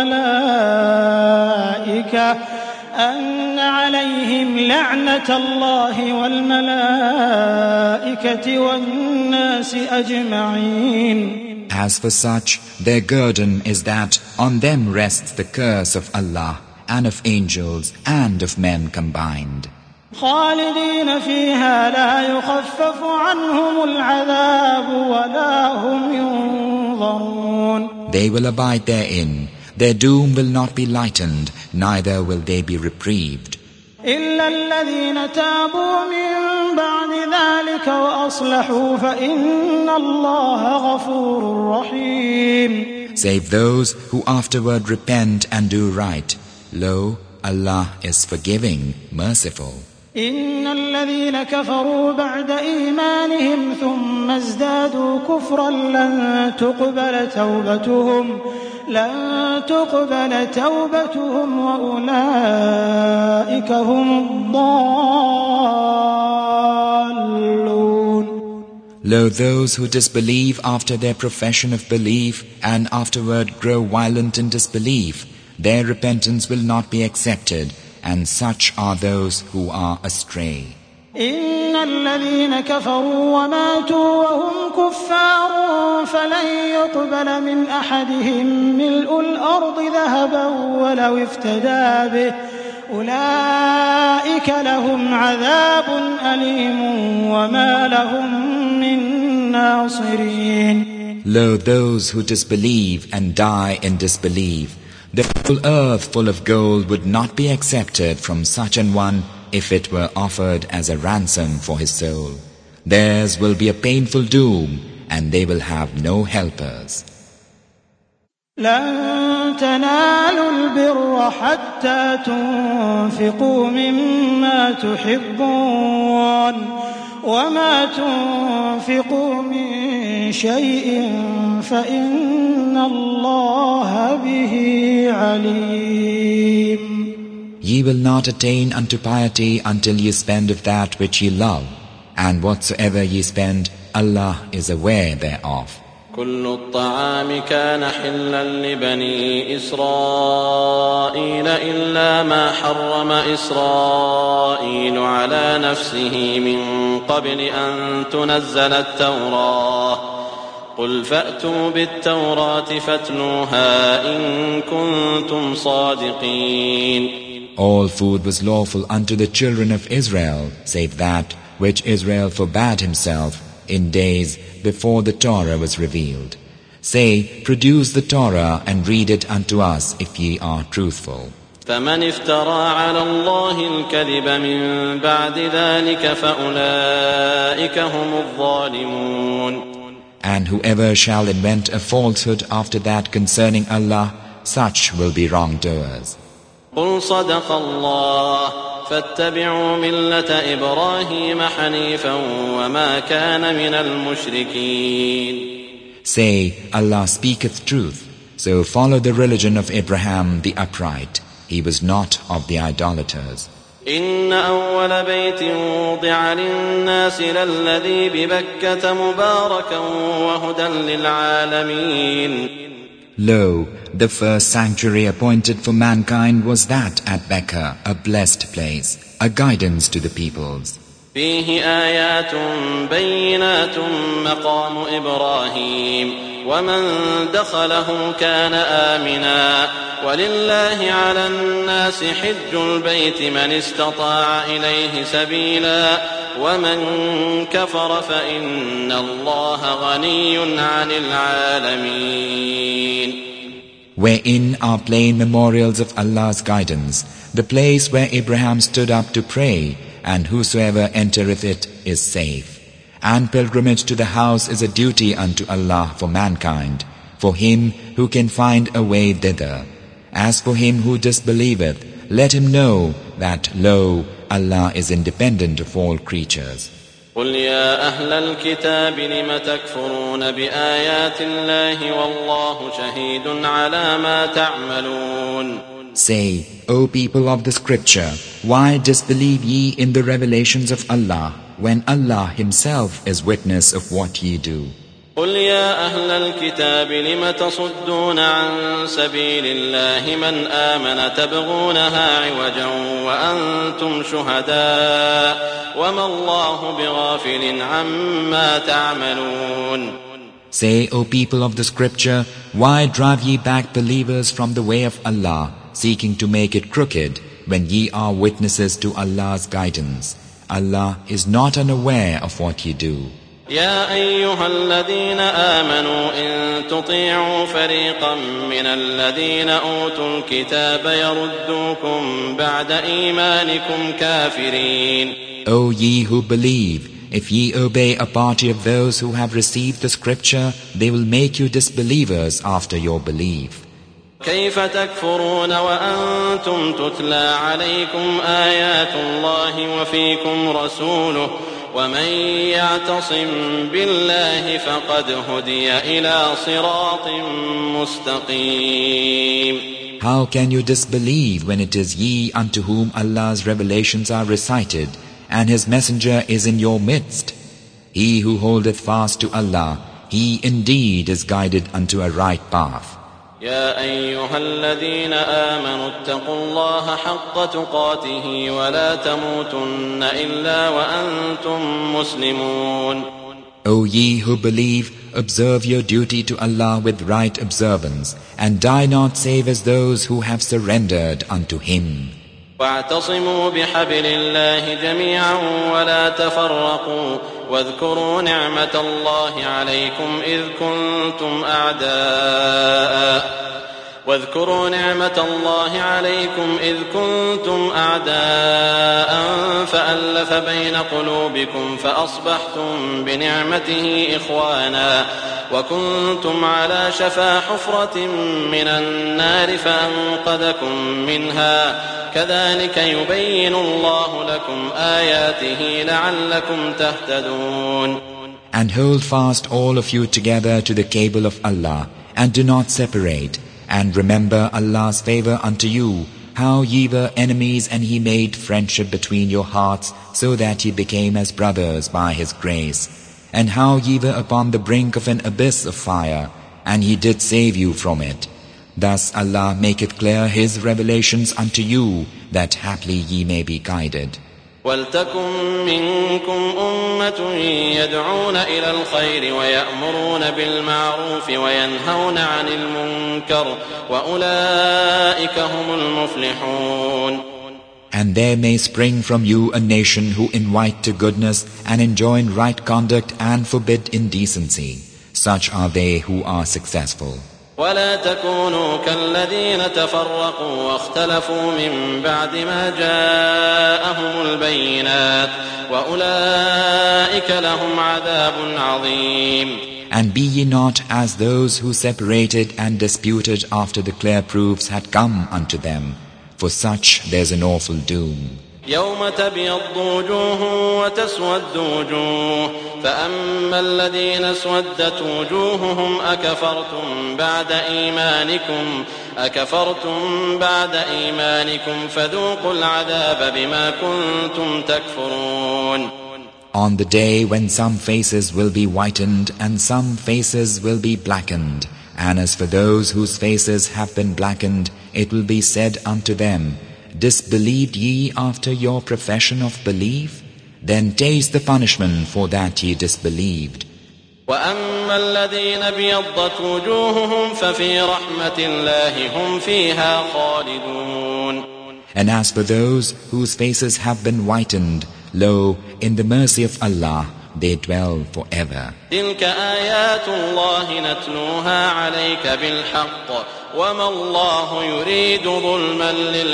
والملائكة أن عليهم لعنة الله والملائكة والناس أجمعين. As for such, their guerdon is that on them rests the curse of Allah, and of angels, and of men combined. خالدين فيها لا يخفف عنهم العذاب ولا هم ينظرون. They will abide therein. Their doom will not be lightened, neither will they be reprieved. إلا الذين تابوا من بعد ذلك وأصلحوا فإن الله غفور رحيم. Save those who afterward repent and do right. Lo, Allah is forgiving, merciful. إن الذين كفروا بعد إيمانهم ثم ازدادوا كفرا لن تقبل توبتهم لن تقبل توبتهم وأولئك هم الضالون. Lo, those who disbelieve after their profession of belief and afterward grow violent in disbelief, their repentance will not be accepted, and such are those who are astray. إن الذين كفروا وماتوا وهم كفار فلن يقبل من أحدهم ملء الأرض ذهبا ولو افتدى به أولئك لهم عذاب أليم وما لهم من ناصرين. Lo, those who disbelieve and die in disbelief, the whole earth full of gold would not be accepted from such an one if it were offered as a ransom for his soul. Theirs will be a painful doom, and they will have no helpers. لن تنالوا البر حتى تنفقوا مما تحبون وما تنفقوا من شيء فإن الله به عليم. Ye will not attain unto piety until ye spend of that which ye love, and whatsoever ye spend, Allah is aware thereof. كل الطعام كان حلا لبني إسرائيل إلا ما حرم إسرائيل على نفسه من قبل أن تنزل التوراة قل فأتوا بالتوراة فاتلوها إن كنتم صادقين. All food was lawful unto the children of Israel, save that which Israel forbade himself in days before the Torah was revealed. Say, produce the Torah and read it unto us if ye are truthful. فمن افترى على الله الكذب من بعد ذلك فأولئك هم الظالمون. And whoever shall invent a falsehood after that concerning Allah, such will be wrongdoers. قل صدق الله فاتبعوا ملة إبراهيم حنيفا وما كان من المشركين. Say, Allah speaketh truth, so follow the religion of Abraham the upright. He was not of the idolaters. إن أول بيت وضع للناس للذي ببكة مباركا وهدى للعالمين. Lo, the first sanctuary appointed for mankind was that at Becca, a blessed place, a guidance to the peoples. فيه آيات بينات مقام إبراهيم ومن دخله كان آمنا ولله على الناس حج البيت من استطاع إليه سبيلا ومن كفر فإن الله غني عن العالمين. Wherein are plain memorials of Allah's guidance, the place where Abraham stood up to pray, and whosoever entereth it is safe. And pilgrimage to the house is a duty unto Allah for mankind, for him who can find a way thither. As for him who disbelieveth, let him know that, lo, Allah is independent of all creatures. قل يا أهل الكتاب لم تكفرون بآيات الله والله شهيد على ما تعملون. Say, O people of the scripture, why disbelieve ye in the revelations of Allah, when Allah himself is witness of what ye do? قل يا أهل الكتاب لم تصدون عن سبيل الله من آمن تبغونها عوجا وأنتم شهداء وما الله بغافل عما تعملون. Say, O people of the scripture, why drive ye back believers from the way of Allah, seeking to make it crooked, when ye are witnesses to Allah's guidance. Allah is not unaware of what ye do. يا أيها الذين آمنوا إن تطيعوا فريقا من الذين أوتوا الكتاب يردوكم بعد إيمانكم كافرين. O ye who believe, if ye obey a party of those who have received the scripture, they will make you disbelievers after your belief. كيف تكفرون وأنتم تتلى عليكم آيات الله وفيكم رسوله ومن يعتصم بالله فقد هدي إلى صراط مستقيم. How can you disbelieve when it is ye unto whom Allah's revelations are recited, and His messenger is in your midst? He who holdeth fast to Allah, he indeed is guided unto a right path. يا أيها الذين آمنوا اتقوا الله حق تقاته ولا تموتن إلا وأنتم مسلمون. O ye who believe, observe your duty to Allah with right observance, and die not save as those who have surrendered unto Him. واعتصموا بحبل الله جميعا ولا تفرقوا واذكروا نعمة الله عليكم إذ كنتم أعداء واذكروا نعمة الله عليكم إذ كنتم أعداء فألف بين قلوبكم فأصبحتم بنعمته إخوانا وكنتم على شفا حفرة من النار فأنقذكم منها كذلك يبين الله لكم آياته لعلكم تهتدون. And hold fast all of you together to the cable of Allah, and do not separate. And remember Allah's favor unto you, how ye were enemies and He made friendship between your hearts, so that ye became as brothers by His grace. And how ye were upon the brink of an abyss of fire, and He did save you from it. Thus Allah maketh clear His revelations unto you, that haply ye may be guided. وَلْتَكُنْ مِنْكُمْ أُمَّةٌ يَدْعُونَ إِلَى الْخَيْرِ وَيَأْمُرُونَ بِالْمَعْرُوفِ وَيَنْهَوْنَ عَنِ الْمُنْكَرِ وَأُولَئِكَ هُمُ الْمُفْلِحُونَ. And there may spring from you a nation who invite to goodness and enjoin right conduct and forbid indecency. Such are they who are successful. ولا تكونوا كالذين تفرقوا واختلفوا من بعد ما جاءهم البينات وأولئك لهم عذاب عظيم. And be ye not as those who separated and disputed after the clear proofs had come unto them, for such there's an awful doom. يوم تبيض وجوه وتسود وجوه فأما الذين اسودت وجوههم أكفرتم بعد إيمانكم أكفرتم بعد إيمانكم فذوقوا العذاب بما كنتم تكفرون. On the day when some faces will be whitened and some faces will be blackened, and as for those whose faces have been blackened, it will be said unto them, disbelieved ye after your profession of belief? Then taste the punishment for that ye disbelieved. وَأَمَّا الَّذِينَ ابْيَضَّتْ وُجُوهُهُمْ فَفِي رَحْمَةِ اللَّهِ هُمْ فِيهَا خَالِدُونَ. And as for those whose faces have been whitened, lo, in the mercy of Allah they dwell forever. تِلْكَ آيَاتُ اللَّهِ نَتْلُوهَا عَلَيْكَ بِالْحَقِّ وَمَا اللَّهُ يُرِيدُ ظُلْمًا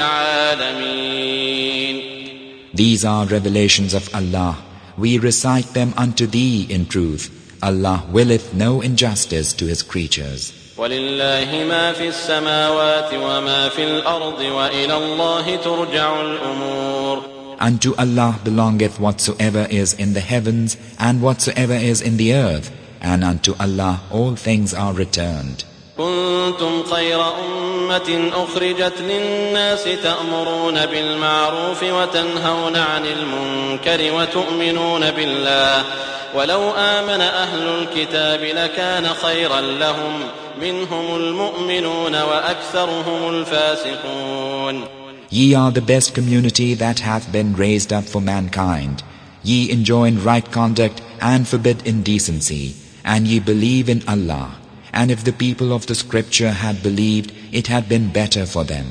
لِلْعَالَمِينَ. These are revelations of Allah. We recite them unto thee in truth. Allah willeth no injustice to His creatures. وَلِلَّهِ مَا فِي السَّمَاوَاتِ وَمَا فِي الْأَرْضِ وَإِلَى اللَّهِ تُرْجَعُ الْأُمُورُ. Unto Allah belongeth whatsoever is in the heavens and whatsoever is in the earth, and unto Allah all things are returned. كنتم خير أمة أخرجت للناس تأمرون بالمعروف وتنهون عن المنكر وتؤمنون بالله ولو آمن أهل الكتاب لكان خيرا لهم منهم المؤمنون وأكثرهم الفاسقون. Ye are the best community that hath been raised up for mankind. Ye enjoin right conduct and forbid indecency, and ye believe in Allah. And if the people of the scripture had believed, it had been better for them.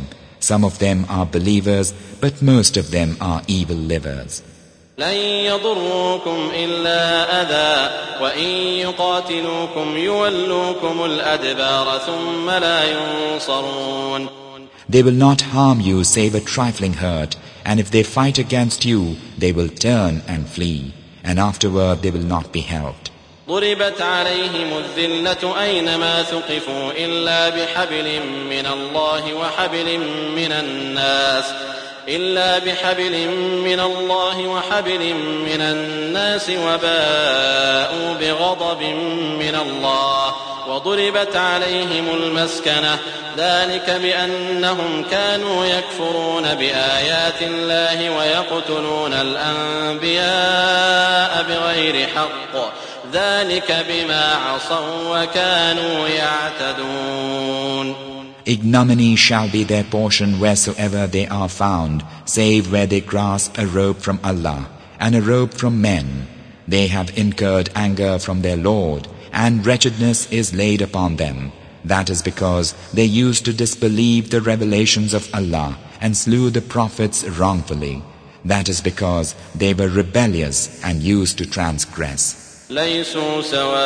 Some of them are believers, but most of them are evil livers. لن يضروكم إلا أذى وإن يقاتلوكم يولوكم الأدبار ثم لا ينصرون. They will not harm you save a trifling hurt, and if they fight against you, they will turn and flee, and afterward they will not be helped. ضربت عليهم الذلة أينما ثقفوا إلا بحبل من الله وحبل من الناس إلا بحبل من الله وحبل من الناس وباءوا بغضب من الله وضربت عليهم المسكنة ذلك بأنهم كانوا يكفرون بآيات الله ويقتلون الأنبياء بغير حق ذلك بما عصوا وكانوا يعتدون. Ignominy shall be their portion wheresoever they are found, save where they grasp a robe from Allah and a robe from men. They have incurred anger from their Lord, and wretchedness is laid upon them. That is because they used to disbelieve the revelations of Allah and slew the prophets wrongfully. That is because they were rebellious and used to transgress. ليسوا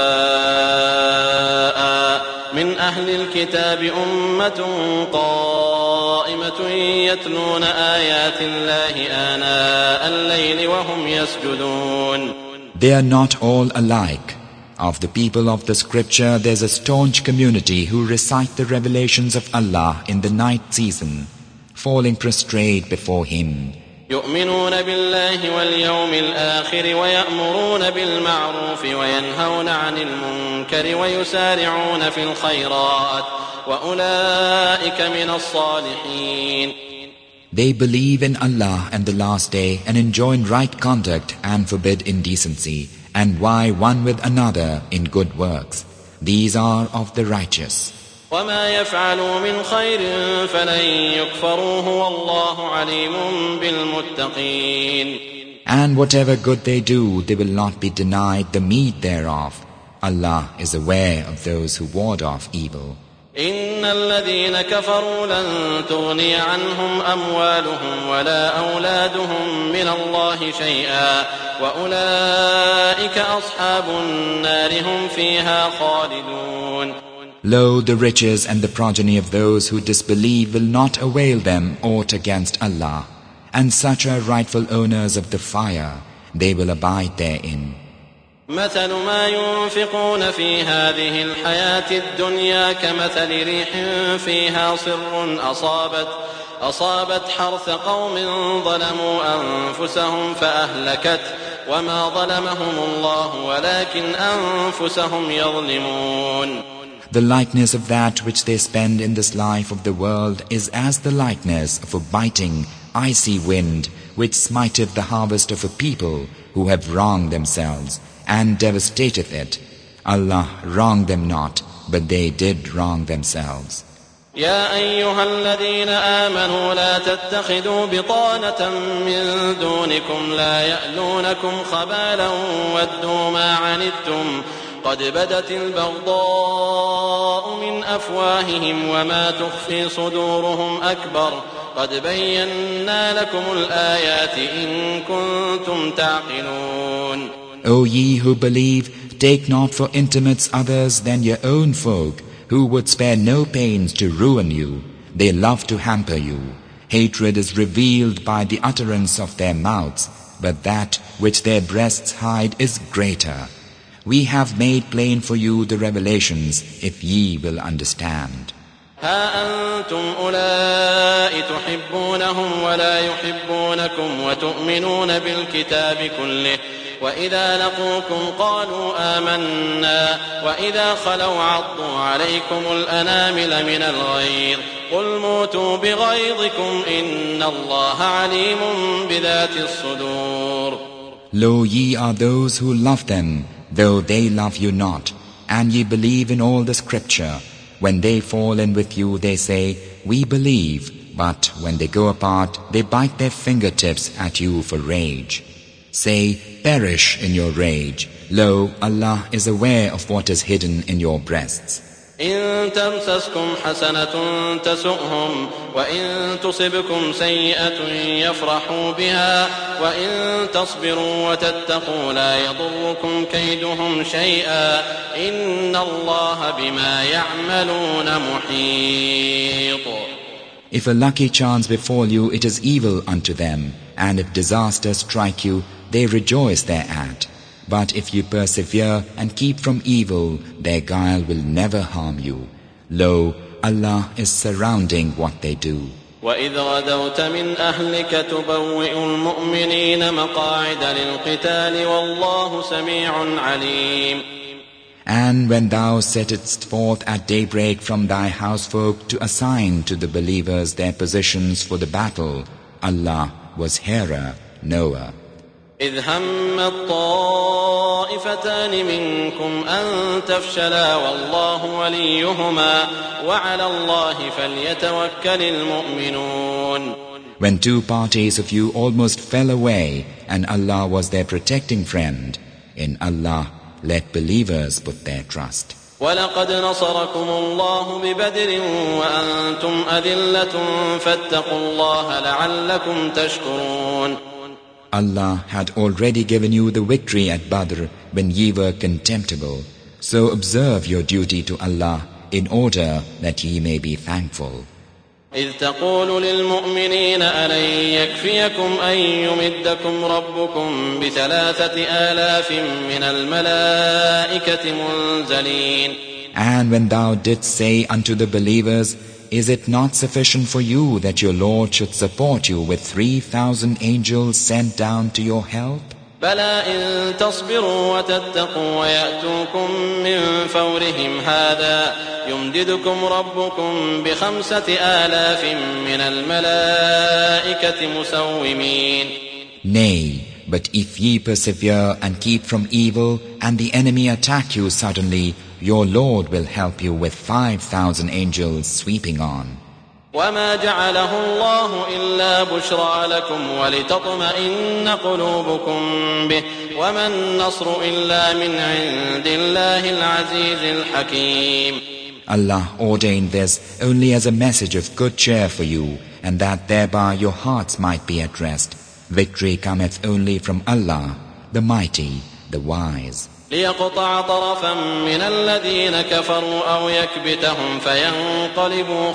سواء من أهل الكتاب أمة قائمة يتلون آيات الله آناء الليل وهم يسجدون. They are not all alike. Of the people of the scripture there is a staunch community who recite the revelations of Allah in the night season, falling prostrate before Him. يؤمنون بالله واليوم الآخر ويأمرون بالمعروف وينهون عن المنكر ويسارعون في الخيرات وأولئك من الصالحين. They believe in Allah and the last day and enjoin right conduct and forbid indecency and vie one with another in good works. These are of the righteous. وما يفعلوا من خير فلن يكفروه والله عليم بالمتقين. And whatever good they do, they will not be denied the meed thereof. Allah is aware of those who ward off evil. إن الذين كفروا لن تغني عنهم أموالهم ولا أولادهم من الله شيئا وأولئك أصحاب النار هم فيها خالدون. Lo, the riches and the progeny of those who disbelieve will not avail them aught against Allah, and such are rightful owners of the fire, they will abide therein. مثل ما ينفقون في هذه الحياة الدنيا كمثل ريح فيها صر أصابت أصابت حرث قوم ظلموا أنفسهم فأهلكت وما ظلمهم الله ولكن أنفسهم يظلمون. The likeness of that which they spend in this life of the world is as the likeness of a biting, icy wind which smiteth the harvest of a people who have wronged themselves and devastateth it. Allah wronged them not, but they did wrong themselves. يا أيها الذين آمنوا لا تتخذوا بطانة من دونكم لا يألونكم خبالا ودوا ما عنتم قد بدت البغضاء من أفواههم وما تخفي صدورهم أكبر قد بينا لكم الآيات إن كنتم تعقلون. O ye who believe, take not for intimates others than your own folk, who would spare no pains to ruin you. They love to hamper you. Hatred is revealed by the utterance of their mouths, but that which their breasts hide is greater. We have made plain for you the revelations, if ye will understand. ها أنتم أولئك تحبونهم ولا يحبونكم وتؤمنون بالكتاب كله وإذا لقوكم قالوا آمنا وإذا خلوا عضوا عليكم الأنامل من الغيظ قل موتوا بغيظكم إن الله عليم بذات الصدور. Lo, ye are those who love them, though they love you not, and ye believe in all the scripture. When they fall in with you, they say, we believe, but when they go apart, they bite their fingertips at you for rage. Say, perish in your rage. Lo, Allah is aware of what is hidden in your breasts. إن تمسسكم حسنة تسؤهم وإن تصبكم سيئة يفرحوا بها وإن تصبروا وتتقوا لا يضركم كيدهم شيئا إن الله بما يعملون محيط. If a lucky chance befall you, it is evil unto them, and if disaster strike you, they rejoice thereat. But if you persevere and keep from evil, their guile will never harm you. Lo, Allah is surrounding what they do. وَإِذْ غَدَوْتَ مِنْ أَهْلِكَ تُبَوِّئُ الْمُؤْمِنِينَ مَقَاعِدَ لِلْقِتَالِ وَاللَّهُ سَمِيعٌ عَلِيمٌ. And when thou settest forth at daybreak from thy housefolk to assign to the believers their positions for the battle, Allah was hearer, knower. إذ هم الطائفتان منكم أن تفشلا والله وليهما وعلى الله فليتوكل المؤمنون. When two parties of you almost fell away, and Allah was their protecting friend, in Allah let believers put their trust. وَلَقَدْ نَصَرَكُمُ اللَّهُ بِبَدْرٍ وَأَنْتُمْ أَذِلَّةٌ فَاتَّقُوا اللَّهَ لَعَلَّكُمْ تَشْكُرُونَ. Allah had already given you the victory at Badr when ye were contemptible. So observe your duty to Allah in order that ye may be thankful. إذ تقول للمؤمنين ألن يكفيكم أن يمدكم ربكم بثلاثة آلاف من الملائكة منزلين. And when thou didst say unto the believers, is it not sufficient for you that your Lord should support you with three thousand angels sent down to your help? بلى إن تصبروا وتتقوا ويأتوكم من فورهم هذا يمددكم ربكم بخمسة آلاف من الملائكة مسومين. Nay, but if ye persevere and keep from evil, and the enemy attack you suddenly, your Lord will help you with five thousand angels sweeping on. وما جعله الله إلا بشرى لكم ولتطمئن قلوبكم به وما النصر إلا من عند الله العزيز الحكيم. Allah ordained this only as a message of good cheer for you, and that thereby your hearts might be at rest. Victory cometh only from Allah, the Mighty, the Wise. ليقطع طرفا من الذين كفروا أو يكبتهم فينقلبوا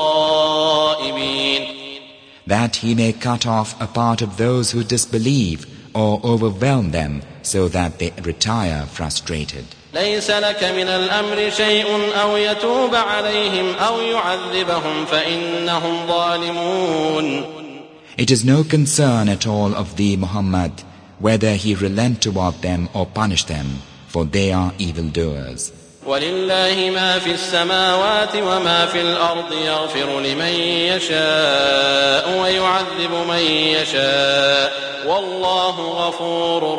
خائبين. That he may cut off a part of those who disbelieve or overwhelm them so that they retire frustrated. ليس لك من الأمر شيء أو يتوب عليهم أو يعذبهم فإنهم ظالمون. It is no concern at all of thee, Muhammad, whether he relent toward them or punish them, for they are evildoers. وَلِلَّهِ مَا فِي السَّمَاوَاتِ وَمَا فِي الْأَرْضِ يَغْفِرُ لِمَن يَشَاءُ وَيُعَذِّبُ مَن يَشَاءُ وَاللَّهُ غَفُورٌ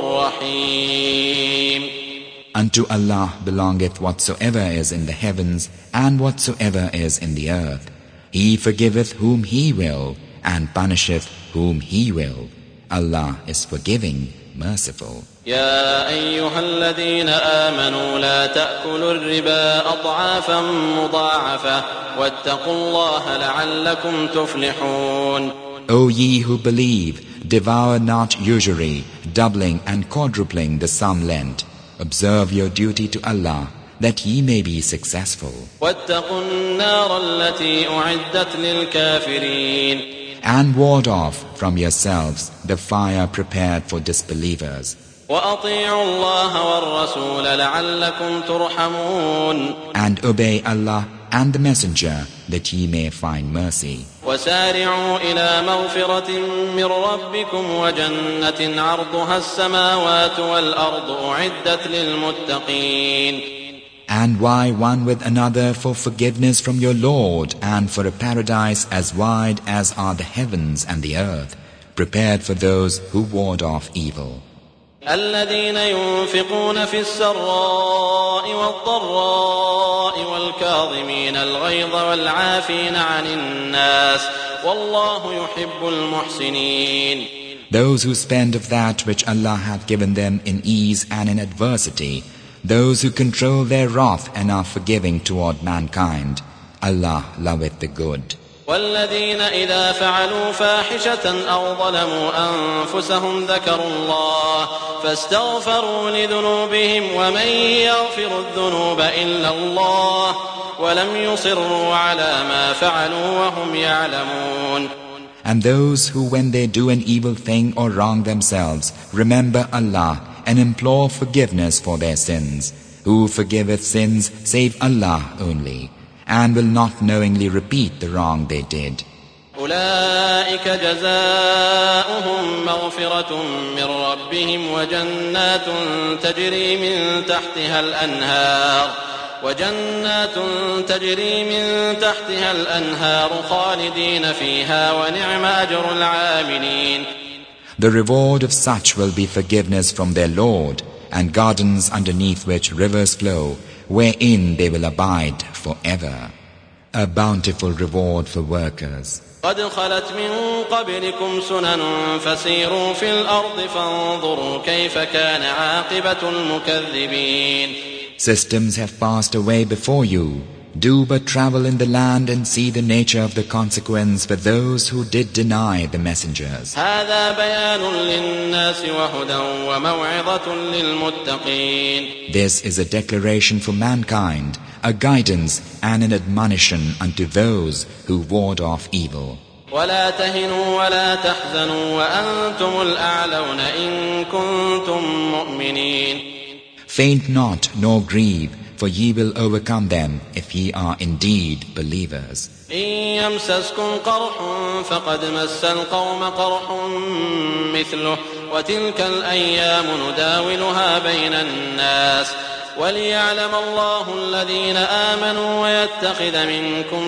رَّحِيمٌ. Unto Allah belongeth whatsoever is in the heavens and whatsoever is in the earth. He forgiveth whom He will, and punisheth whom He will. Allah is forgiving, merciful. يا أيها الذين آمنوا لا تأكلوا الربا أضعافا مضاعفة واتقوا الله لعلكم تفلحون. O ye who believe, devour not usury, doubling and quadrupling the sum lent. Observe your duty to Allah, that ye may be successful. واتقوا النار التي أعدت للكافرين. And ward off from yourselves the fire prepared for disbelievers. وأطيعوا الله والرسول لعلكم ترحمون. And obey Allah and the Messenger, that ye may find mercy. وسارعوا إلى مغفرة من ربكم وجنة عرضها السماوات والأرض أعدت للمتقين. And why one with another for forgiveness from your Lord, and for a paradise as wide as are the heavens and the earth, prepared for those who ward off evil. الذين ينفقون في السراء والضراء والكاظمين الغيظ والعافين عن الناس والله يحب المحسنين. Those who spend of that which Allah hath given them in ease and in adversity, Those who control their wrath and are forgiving toward mankind, Allah loveth the good. والذين إذا فعلوا فاحشة أو ظلموا أنفسهم ذكروا الله فاستغفروا لذنوبهم ومن يغفر الذنوب إلا الله ولم يصروا على ما فعلوا وهم يعلمون. And those who, when they do an evil thing or wrong themselves, remember Allah and implore forgiveness for their sins, who forgiveth sins save Allah only, and will not knowingly repeat the wrong they did. أولئك جزاؤهم مغفرة من ربهم وجنات تجري من تحتها الأنهار وجنات تجري من تحتها الأنهار خالدين فيها ونعم أجر العاملين. The reward of such will be forgiveness from their Lord, and gardens underneath which rivers flow, wherein they will abide forever. A bountiful reward for workers. قد خلت من قبلكم سنن فسيروا في الأرض فانظروا كيف كان عاقبة المكذبين. Systems have passed away before you. Do but travel in the land and see the nature of the consequence for those who did deny the messengers. هذا بيان للناس وهدى وموعظة للمتقين. This is a declaration for mankind, a guidance and an admonition unto those who ward off evil. ولا تهنوا ولا تحزنوا وأنتم الأعلون إن كنتم مؤمنين. Faint not nor grieve, for ye will overcome them if ye are indeed believers. إن يمسسكم قرح فقد مس القوم قرح مثله وتلك الأيام نداولها بين الناس وليعلم الله الذين آمنوا ويتخذ منكم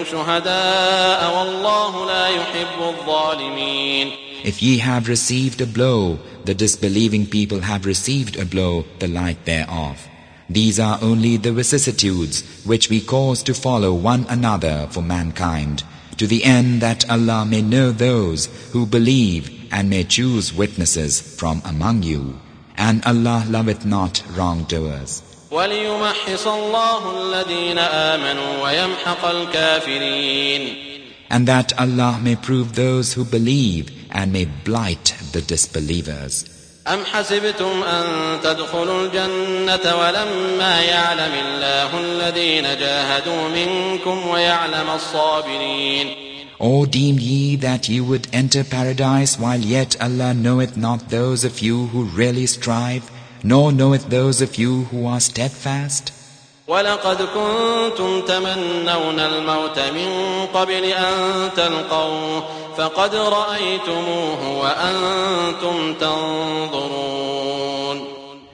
شهداء والله لا يحب الظالمين. If ye have received a blow, the disbelieving people have received a blow, the like thereof. These are only the vicissitudes which we cause to follow one another for mankind, to the end that Allah may know those who believe and may choose witnesses from among you. And Allah loveth not wrongdoers. وَلِيُمَحِّصَ اللَّهُ الَّذِينَ آمَنُوا وَيَمْحَقَ الْكَافِرِينَ. And that Allah may prove those who believe and may blight the disbelievers. أَمْ حَسِبْتُمْ أَن تَدْخُلُوا الْجَنَّةَ وَلَمَّا يَعْلَمِ اللَّهُ الَّذِينَ جَاهَدُوا مِنكُمْ وَيَعْلَمَ الصَّابِرِينَ. Or deem ye that you would enter paradise while yet Allah knoweth not those of you who really strive, nor knoweth those of you who are steadfast? وَلَقَدْ كُنْتُمْ تَمَنَّوْنَ الْمَوْتَ مِنْ قَبْلِ أَنْ تَلْقَوْهُ فَقَدْ رَأَيْتُمُوهُ وَأَنْتُمْ تَنْظُرُونَ.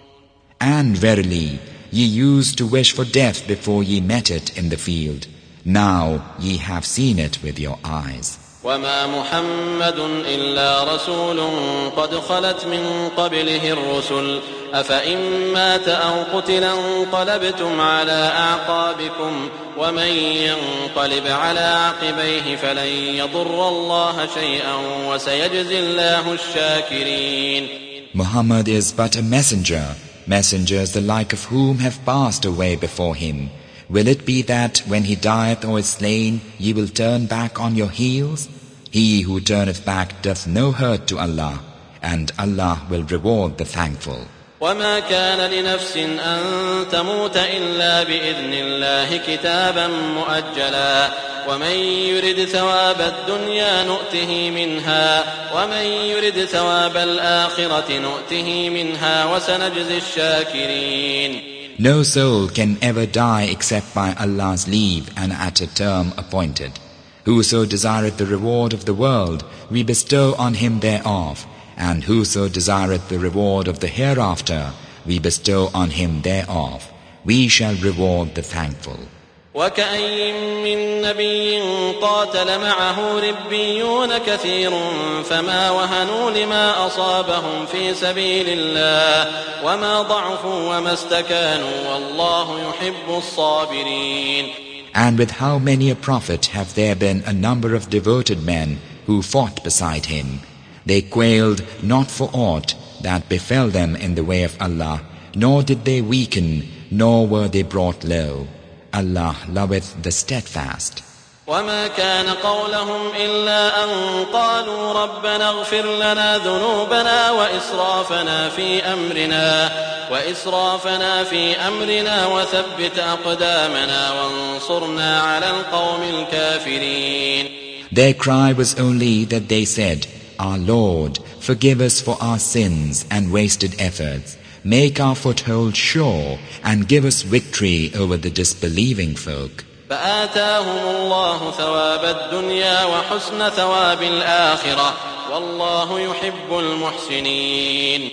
And verily, ye used to wish for death before ye met it in the field. Now ye have seen it with your eyes. وَمَا مُحَمَّدٌ إِلَّا رَسُولٌ قَدْ خَلَتْ مِنْ قَبْلِهِ الرُّسُلُ أَفَإِنْ مَاتَ أَوْ قُتِلَ انقَلَبْتُمْ عَلَى أَعْقَابِكُمْ وَمَنْ يَنقَلِبْ عَلَى عَقِبَيْهِ فَلَنْ يَضُرَّ اللَّهَ شَيْئًا وَسَيَجْزِي اللَّهُ الشَّاكِرِينَ. Muhammad is but a messenger, messengers the like of whom have passed away before him. Will it be that when he dieth or is slain, ye will turn back on your heels? He who turneth back doth no hurt to Allah, and Allah will reward the thankful. وَمَا كَانَ لِنَفْسٍ أَن تَمُوتَ إِلَّا بِإِذْنِ اللَّهِ كِتَابًا مُؤَجَّلًا وَمَن يُرِدْ ثَوَابَ الدُّنْيَا نُؤْتِهِ مِنْهَا وَمَن يُرِدْ ثَوَابَ الْآخِرَةِ نُؤْتِهِ مِنْهَا وَسَنَجْزِي الشَّاكِرِينَ. No soul can ever die except by Allah's leave and at a term appointed. Whoso desireth the reward of the world, we bestow on him thereof. And whoso desireth the reward of the hereafter, we bestow on him thereof. We shall reward the thankful. وَكَأَيِّن مِّن نَّبِيٍّ قَاتَلَ مَعَهُ رِبِّيُّونَ كَثِيرٌ فَمَا وَهَنُوا لِمَا أَصَابَهُم فِي سَبِيلِ اللَّهِ وَمَا ضَعُفُوا وَمَا اسْتَكَانُوا وَاللَّهُ يُحِبُّ الصَّابِرِينَ. And with how many a prophet have there been a number of devoted men who fought beside him. They quailed not for aught that befell them in the way of Allah, nor did they weaken, nor were they brought low. Allah loveth the steadfast. وما كان قولهم إلا أن قالوا ربنا اغفر لنا ذنوبنا وإسرافنا في أمرنا وإسرافنا في أمرنا وثبت أقدامنا وانصرنا على القوم الكافرين. Their cry was only that they said, Our Lord, forgive us for our sins and wasted efforts. Make our foothold sure and give us victory over the disbelieving folk. فآتاهم الله ثواب الدنيا وحسن ثواب الآخرة والله يحب المحسنين.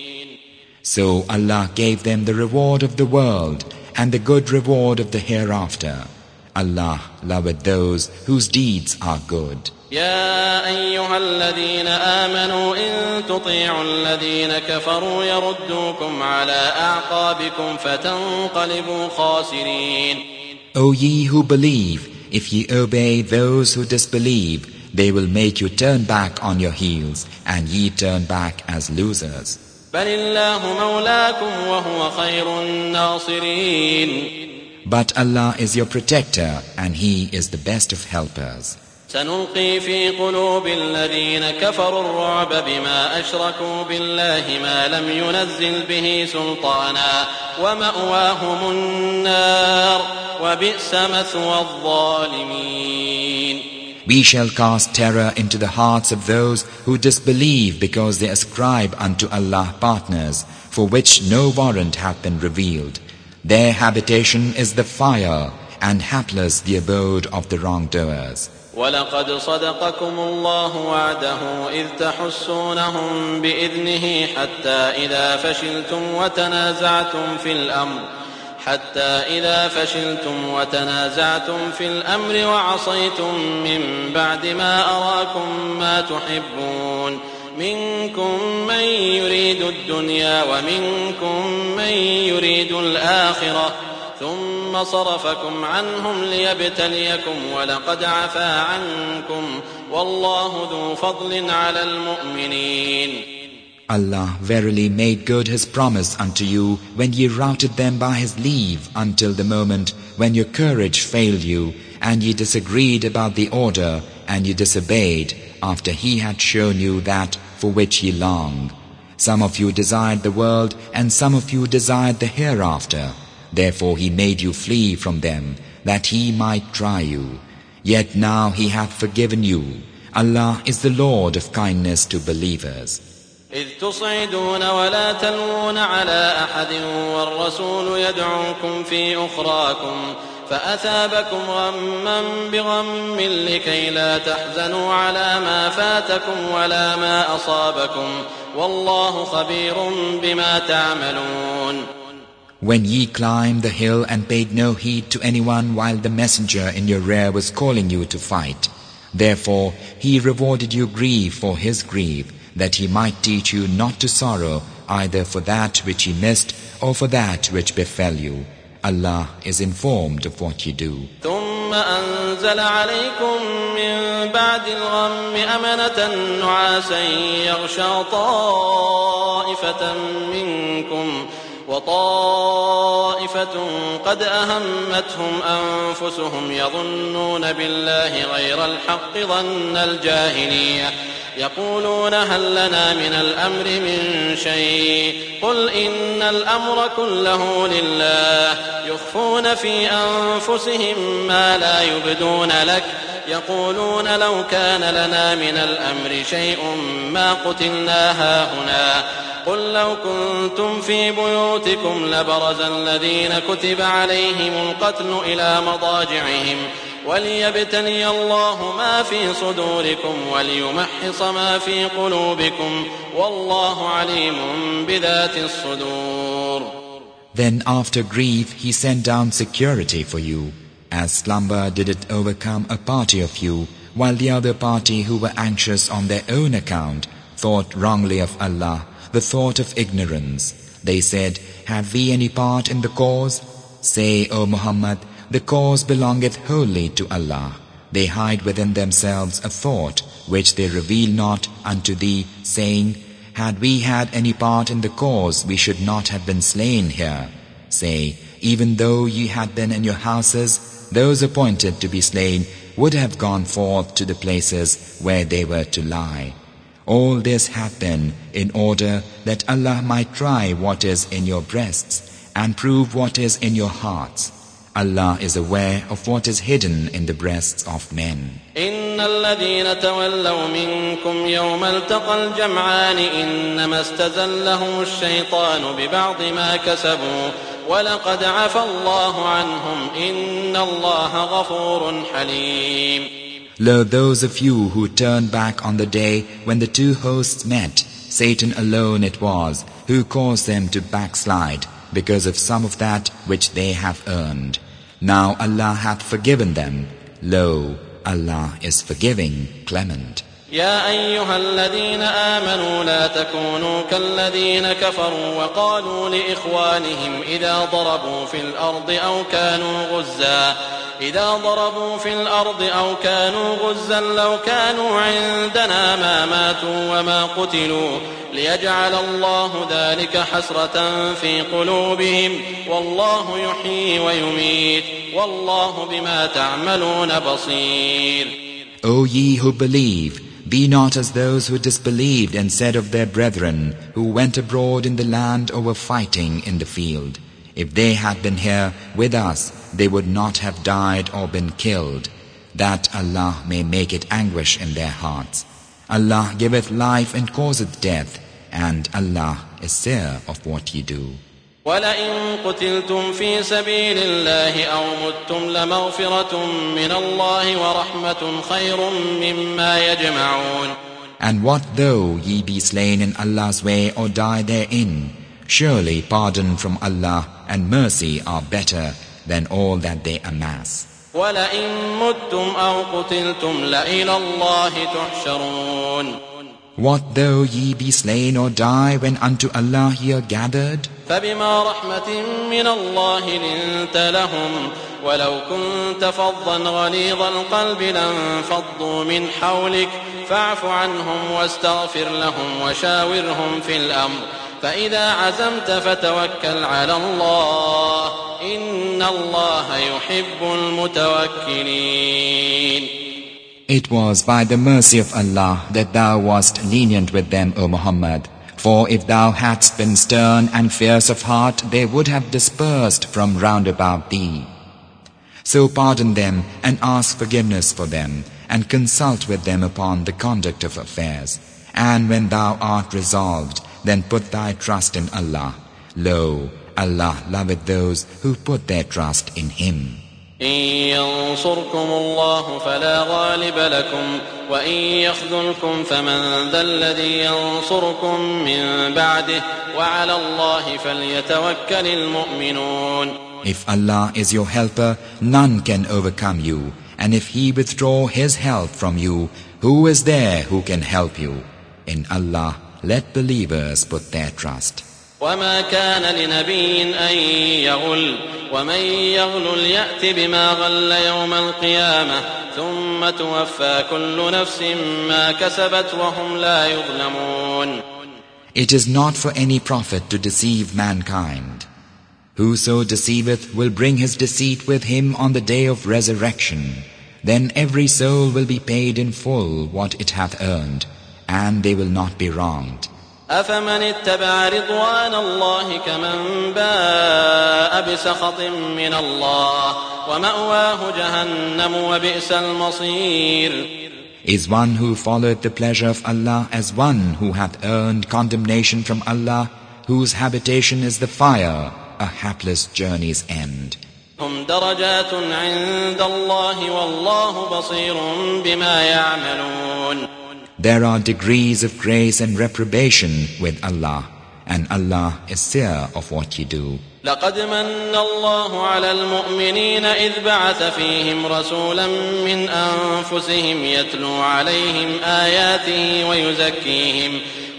So Allah gave them the reward of the world and the good reward of the hereafter. Allah loveth those whose deeds are good. يا أيها الذين آمنوا إن تطيعوا الذين كفروا يردوكم على أعقابكم فتنقلبوا خاسرين. O ye who believe, if ye obey those who disbelieve, they will make you turn back on your heels, and ye turn back as losers. بل الله مولاكم وهو خير الناصرين. But Allah is your protector, and He is the best of helpers. سنلقي في قلوب الذين كفروا الرعب بما أشركوا بالله ما لم ينزل به سلطانا ومأواهم النار وبئس مثوى الظالمين. We shall cast terror into the hearts of those who disbelieve because they ascribe unto Allah partners for which no warrant hath been revealed. Their habitation is the fire, and hapless the abode of the wrongdoers. ولقد صدقكم الله وعده إذ تحسونهم بإذنه حتى إذا فشلتم وتنازعتم في الأمر حتى إذا فشلتم وتنازعتم في الأمر وعصيتم من بعد ما أراكم ما تحبون منكم من يريد الدنيا ومنكم من يريد الآخرة ثم صرفكم عنهم ليبتليكم ولقد عفا عنكم والله ذو فضل على المؤمنين. Allah verily made good His promise unto you when ye routed them by His leave until the moment when your courage failed you and ye disagreed about the order and ye disobeyed after He had shown you that for which ye longed. Some of you desired the world and some of you desired the hereafter. Therefore He made you flee from them, that He might try you. Yet now He hath forgiven you. Allah is the Lord of kindness to believers. إذ تصعدون ولا تلوون على أحد والرسول يدعوكم في أخراكم فأثابكم غما بغم لكي لا تحزنوا على ما فاتكم ولا ما أصابكم والله خبير بما تعملون. When ye climbed the hill and paid no heed to anyone while the messenger in your rear was calling you to fight, therefore He rewarded you grief for His grief, that He might teach you not to sorrow either for that which ye missed or for that which befell you. Allah is informed of what ye do. ثم أنزل عليكم من بعد الغم أمنة نعاسا يغشى طائفة منكم وطائفة قد أهمتهم أنفسهم يظنون بالله غير الحق ظن الجاهلية يقولون هل لنا من الأمر من شيء قل إن الأمر كله لله يخفون في أنفسهم ما لا يبدون لك يقولون لو كان لنا من الأمر شيء ما قتلنا هاهنا قل لو كنتم في بيوتكم لبرز الذين كتب عليهم القتل إلى مضاجعهم وليبتلي الله ما في صدوركم وليمحص ما في قلوبكم والله عليم بذات الصدور. Then after grief He sent down security for you, as slumber did it overcome a party of you, while the other party who were anxious on their own account thought wrongly of Allah, the thought of ignorance. They said, have we any part in the cause? Say, O Muhammad, the cause belongeth wholly to Allah. They hide within themselves a thought which they reveal not unto thee, saying, had we had any part in the cause, we should not have been slain here. Say, even though ye had been in your houses, those appointed to be slain would have gone forth to the places where they were to lie. All this hath been in order that Allah might try what is in your breasts and prove what is in your hearts. Allah is aware of what is hidden in the breasts of men. إن الذين تولوا منكم يوم التقى الجمعان إنما استزلهم الشيطان ببعض ما كسبوا ولقد عفى الله عنهم إن الله غفور حليم. Lo, those of you who turned back on the day when the two hosts met, Satan alone it was who caused them to backslide because of some of that which they have earned. Now Allah hath forgiven them. Lo, Allah is forgiving, clement. يا أيها الذين آمنوا لا تكونوا كالذين كفروا وقالوا لإخوانهم إذا ضربوا في الأرض أو كانوا غزا إذا ضربوا في الأرض أو كانوا غزا لو كانوا عندنا ما ماتوا وما قتلوا ليجعل الله ذلك حسرة في قلوبهم والله يحيي ويميت والله بما تعملون بصير. O ye who believe, be not as those who disbelieved and said of their brethren who went abroad in the land or were fighting in the field, if they had been here with us, they would not have died or been killed, that Allah may make it anguish in their hearts. Allah giveth life and causeth death, and Allah is seer of what ye do. وَلَئِن قُتِلْتُمْ فِي سَبِيلِ اللَّهِ أَوْ مُتُّمْ لَمَغْفِرَةٌ مِّنَ اللَّهِ وَرَحْمَةٌ خَيْرٌ مِّمَّا يَجْمَعُونَ. And what though ye be slain in Allah's way or die therein? Surely pardon from Allah and mercy are better than all that they amass. وَلَئِن مُتُّمْ أَوْ قُتِلْتُمْ لَإِلَى اللَّهِ تُحْشَرُونَ. What though ye be slain or die when unto Allah ye are gathered? فبما رحمة من الله لنت لهم ولو كنت فظا غليظ القلب لانفضوا من حولك فاعف عنهم واستغفر لهم وشاورهم في الأمر فإذا عزمت فتوكل على الله إن الله يحب المتوكلين. It was by the mercy of Allah that thou wast lenient with them, O Muhammad. For if thou hadst been stern and fierce of heart, they would have dispersed from round about thee. So pardon them and ask forgiveness for them, and consult with them upon the conduct of affairs. And when thou art resolved, then put thy trust in Allah. Lo, Allah loveth those who put their trust in Him. إن ينصركم الله فلا غالب لكم وإن يخذلكم فمن ذا الذي ينصركم من بعده وعلى الله فليتوكل المؤمنون. If Allah is your helper, none can overcome you. And if He withdraw His help from you, who is there who can help you? In Allah, let believers put their trust. وما كان لنبي أن يغل ومن يغل يأت بما غل يوم القيامة ثم توفى كل نفس ما كسبت وهم لا يظلمون. It is not for any prophet to deceive mankind. Whoso deceiveth will bring his deceit with him on the day of resurrection. Then every soul will be paid in full what it hath earned, and they will not be wronged. أفمن اتبع رضوان الله كمن باء بسخط من الله ومأواه جهنم وبئس المصير. Is one who followeth the pleasure of Allah as one who hath earned condemnation from Allah, whose habitation is the fire, a hapless journey's end. هم درجات عند الله والله بصير بما يعملون. There are degrees of grace and reprobation with Allah, and Allah is seer of what ye do. لقد من الله على المؤمنين إذ بعث فيهم رسولا من أنفسهم يتلو عليهم آياته ويزكيهم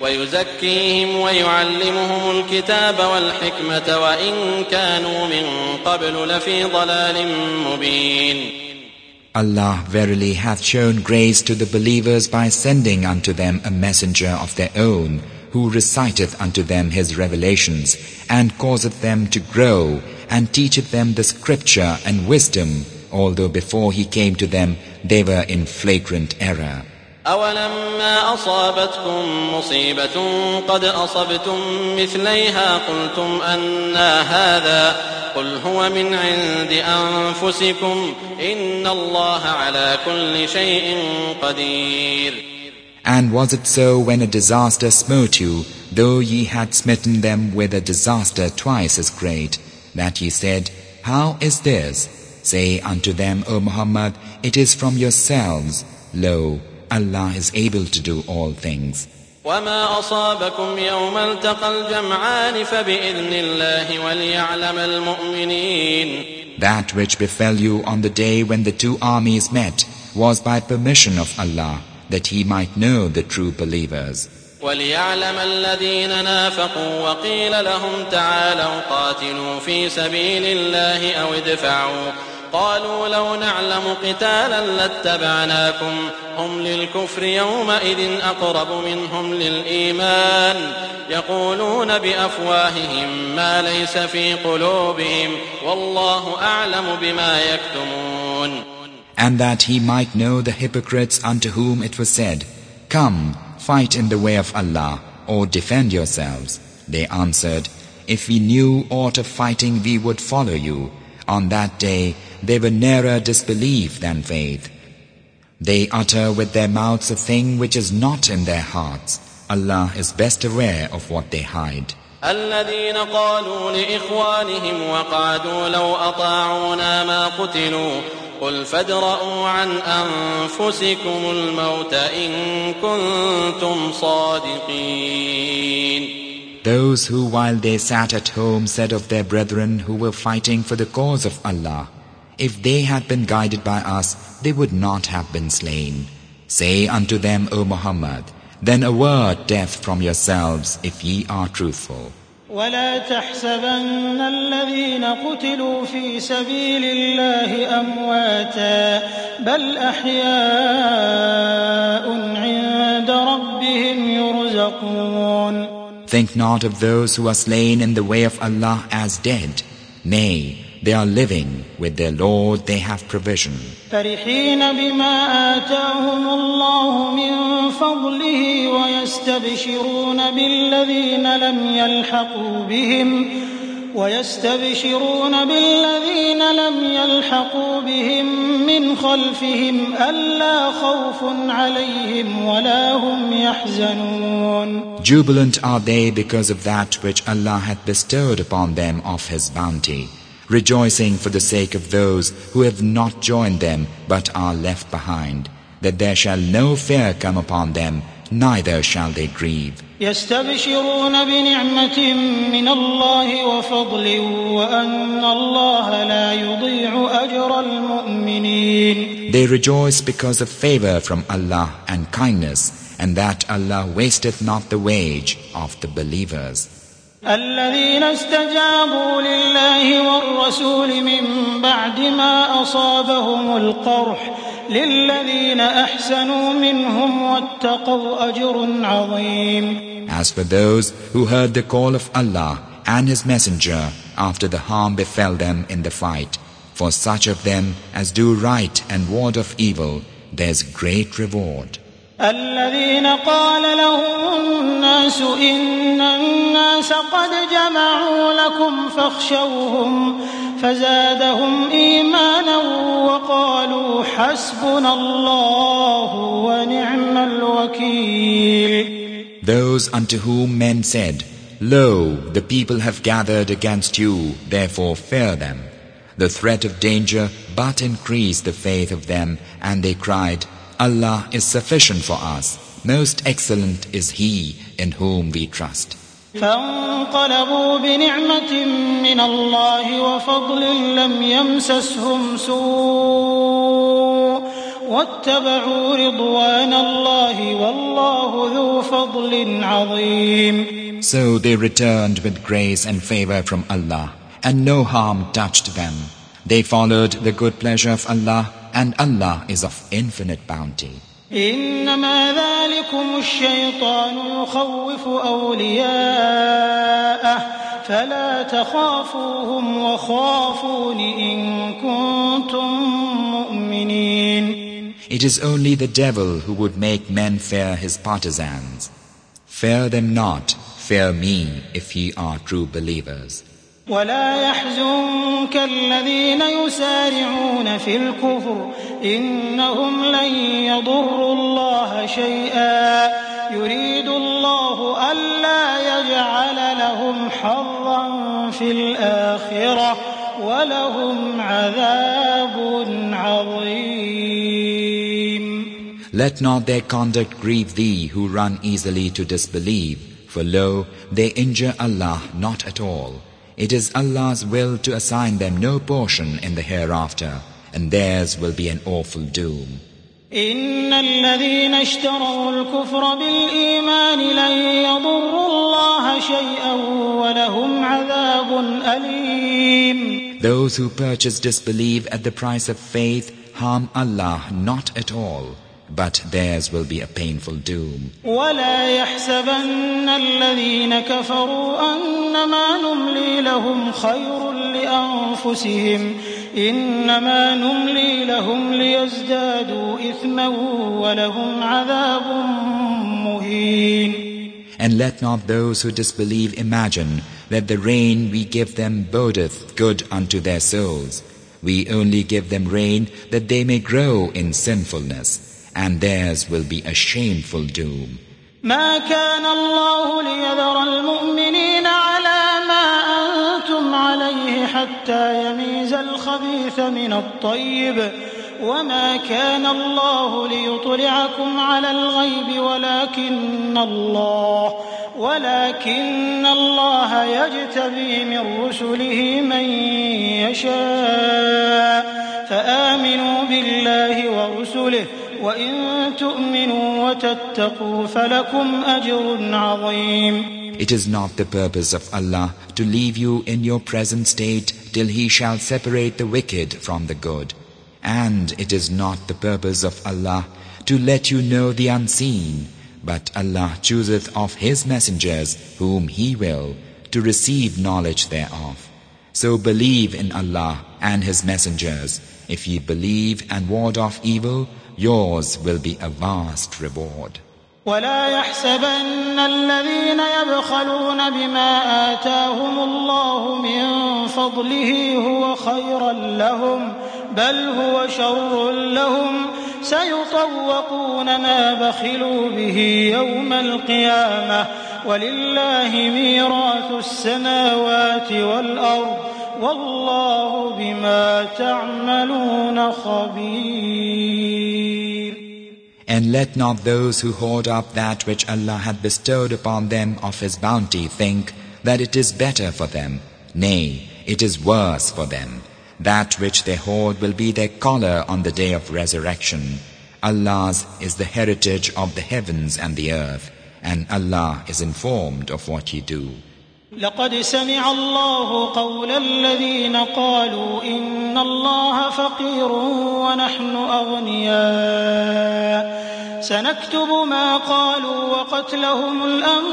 ويزكيهم ويعلمهم الكتاب والحكمة وإن كانوا من قبل لفي ضلال مبين. Allah verily hath shown grace to the believers by sending unto them a messenger of their own, who reciteth unto them his revelations, and causeth them to grow, and teacheth them the scripture and wisdom, although before he came to them they were in flagrant error. أولما أصابتكم مصيبة قد أصبتم مثليها قلتم أنى هذا قل هو من عند أنفسكم إن الله على كل شيء قدير. And was it so when a disaster smote you, though ye had smitten them with a disaster twice as great, that ye said, How is this? Say unto them, O Muhammad, it is from yourselves. Lo, Allah is able to do all things. وما أصابكم يوم التقى الجمعان فبإذن الله وليعلم المؤمنين. That which befell you on the day when the two armies met was by permission of Allah, that he might know the true believers. وَلِيَعْلَمَ الَّذِينَ نَافَقُوا وَقِيلَ لَهُمْ تَعَالَوْا قَاتِلُوا فِي سَبِيلِ اللَّهِ أَوْ ادْفَعُوا قَالُوا لَوْ نَعْلَمُ قِتَالًا لَاتَّبَعْنَاكُمْ هُمْ لِلْكُفْرِ يَوْمَئِذٍ أَقْرَبُ مِنْهُمْ لِلْإِيمَانِ يَقُولُونَ بِأَفْوَاهِهِمْ مَا لَيْسَ فِي قُلُوبِهِمْ وَاللَّهُ أَعْلَمُ بِمَا يَكْتُمُونَ. And that he might know the hypocrites unto whom it was said, Come, fight in the way of Allah, or defend yourselves. They answered, If we knew aught of fighting, we would follow you. On that day, they were nearer disbelief than faith. They utter with their mouths a thing which is not in their hearts. Allah is best aware of what they hide. الذين قالوا لإخوانهم وقعدوا لو أطاعونا ما قتلوا قل فادرءوا عن أنفسكم الموت إن كنتم صادقين. Those who while they sat at home said of their brethren who were fighting for the cause of Allah, If they had been guided by us, they would not have been slain. Say unto them, O Muhammad, then avert death from yourselves if ye are truthful. ولا تحسبن الذين قتلوا في سبيل الله أمواتا بل أحياء عند ربهم يرزقون. Think not of those who are slain in the way of Allah as dead. Nay, they are living with their Lord, they have provision. فرحين بما آتاهم الله من فضله ويستبشرون بالذين لم يلحقوا بهم ويستبشرون بالذين لم يلحقوا بهم من خلفهم ألا خوف عليهم ولا هم يحزنون. Jubilant are they because of that which Allah hath bestowed upon them of His bounty, rejoicing for the sake of those who have not joined them but are left behind, that there shall no fear come upon them, neither shall they grieve. يستبشرون بنعمة من الله وفضل وأن الله لا يضيع أجر المؤمنين. They rejoice because of favor from Allah and kindness, and that Allah wasteth not the wage of the believers. الذين استجابوا لله والرسول من بعد ما أصابهم القرح للذين أحسنوا منهم واتقوا أجر عظيم. As for those who heard the call of Allah and His Messenger after the harm befell them in the fight, for such of them as do right and ward off evil, there's great reward. الذين قال لهم الناس إن الناس قد جمعوا لكم فاخشوهم فزادهم إيمانا وقالوا حسبنا الله ونعم الوكيل. Those unto whom men said, Lo, the people have gathered against you, therefore fear them. The threat of danger but increased the faith of them, and they cried, Allah is sufficient for us. Most excellent is He in whom we trust. فانقلبوا بنعمة من الله وفضل لم يمسسهم سوء واتبعوا رضوان الله والله ذو فضل عظيم. So they returned with grace and favor from Allah, and no harm touched them. They followed the good pleasure of Allah, and Allah is of infinite bounty. إنما ذلكم الشيطان يخوف أولياءه فلا تخافوهم وخافون إن كنتم مؤمنين. It is only the devil who would make men fear his partisans. Fear them not, fear me if ye are true believers. ولا يحزنك الذين يسارعون في الكفر إنهم لن يضروا الله شيئا يريد الله ألا يجعل لهم حظا في الآخرة ولهم عذاب عظيم. Let not their conduct grieve thee who run easily to disbelieve, for lo, they injure Allah not at all. It is Allah's will to assign them no portion in the hereafter, and theirs will be an awful doom. إن الذين اشتروا الكفر بالإيمان لن يضروا الله شيئا ولهم عذاب أليم. Those who purchase disbelief at the price of faith harm Allah not at all, but theirs will be a painful doom. ولا يحسبن الذين كفروا أنما نملي لهم خير لأنفسهم إنما نملي لهم ليزدادوا إثما ولهم عذاب مهين. And let not those who disbelieve imagine that the rain we give them bodeth good unto their souls. We only give them rain that they may grow in sinfulness, and theirs will be a shameful doom. ما كان الله ليذر المؤمنين على ما أنتم عليه حتى يميز الخبيث من الطيب وما كان الله ليطلعكم على الغيب ولكن الله ولكن الله يجتبي من رسله من يشاء فآمنوا بالله ورسله وإن تؤمنوا وتتقوا فلكم أجر عظيم. It is not the purpose of Allah to leave you in your present state till He shall separate the wicked from the good. And it is not the purpose of Allah to let you know the unseen, but Allah chooseth of His messengers whom He will to receive knowledge thereof. So believe in Allah and His messengers. If ye believe and ward off evil, yours will be a vast reward. ولا يحسبن الذين يبخلون بما آتاهم الله من فضله هو خيرا لهم بل هو شر لهم سيطوقون ما بخلوا به يوم القيامة ولله ميراث السماوات والأرض والله بما تعملون خبير. And let not those who hoard up that which Allah had bestowed upon them of His bounty think that it is better for them. Nay, it is worse for them. That which they hoard will be their collar on the day of resurrection. Allah's is the heritage of the heavens and the earth, and Allah is informed of what ye do. لقد سمع الله قول الذين قالوا إن الله فقير ونحن أغنياء سنكتب ما قالوا وقتلهم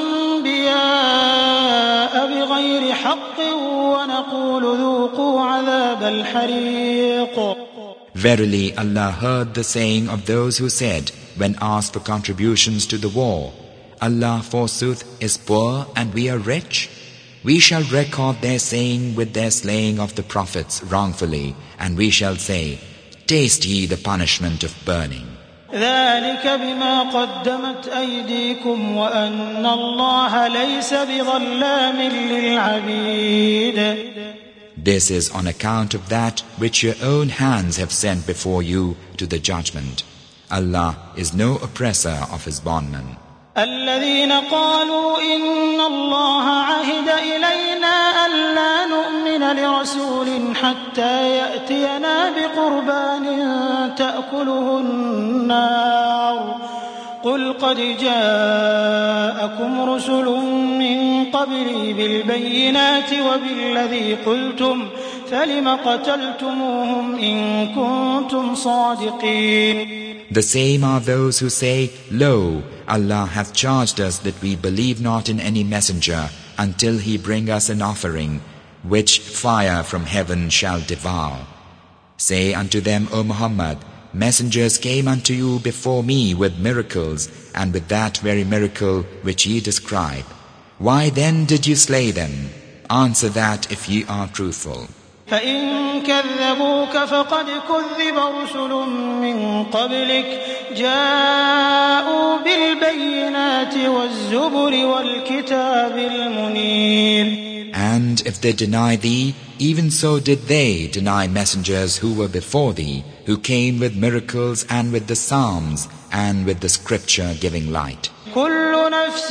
الأنبياء بغير حق ونقول ذوقوا عذاب الحريق. Verily, Allah heard the saying of those who said, when asked for contributions to the war, Allah forsooth is poor and we are rich. We shall record their saying with their slaying of the prophets wrongfully, and we shall say, taste ye the punishment of burning. ذلك بما قدمت أيديكم وأن الله ليس بظلام للعبيد. This is on account of that which your own hands have sent before you to the judgment. Allah is no oppressor of His bondmen. الذين قالوا إن الله عهد إلينا ألا نؤمن لرسول حتى يأتينا بقربان تأكله النار قل قد جاءكم رسل من قبلي بالبينات وبالذي قلتم فلم قتلتموهم إن كنتم صادقين. The same are those who say, Lo, Allah hath charged us that we believe not in any messenger until he bring us an offering which fire from heaven shall devour. Say unto them, O Muhammad, messengers came unto you before me with miracles, and with that very miracle which ye describe. Why then did you slay them? Answer that if ye are truthful. فإن كذبوك فقد كذب رسل من قبلك جاءوا بالبينات والزبر والكتاب المنير. And if they deny thee, even so did they deny messengers who were before thee, who came with miracles and with the Psalms and with the scripture giving light. كل نفس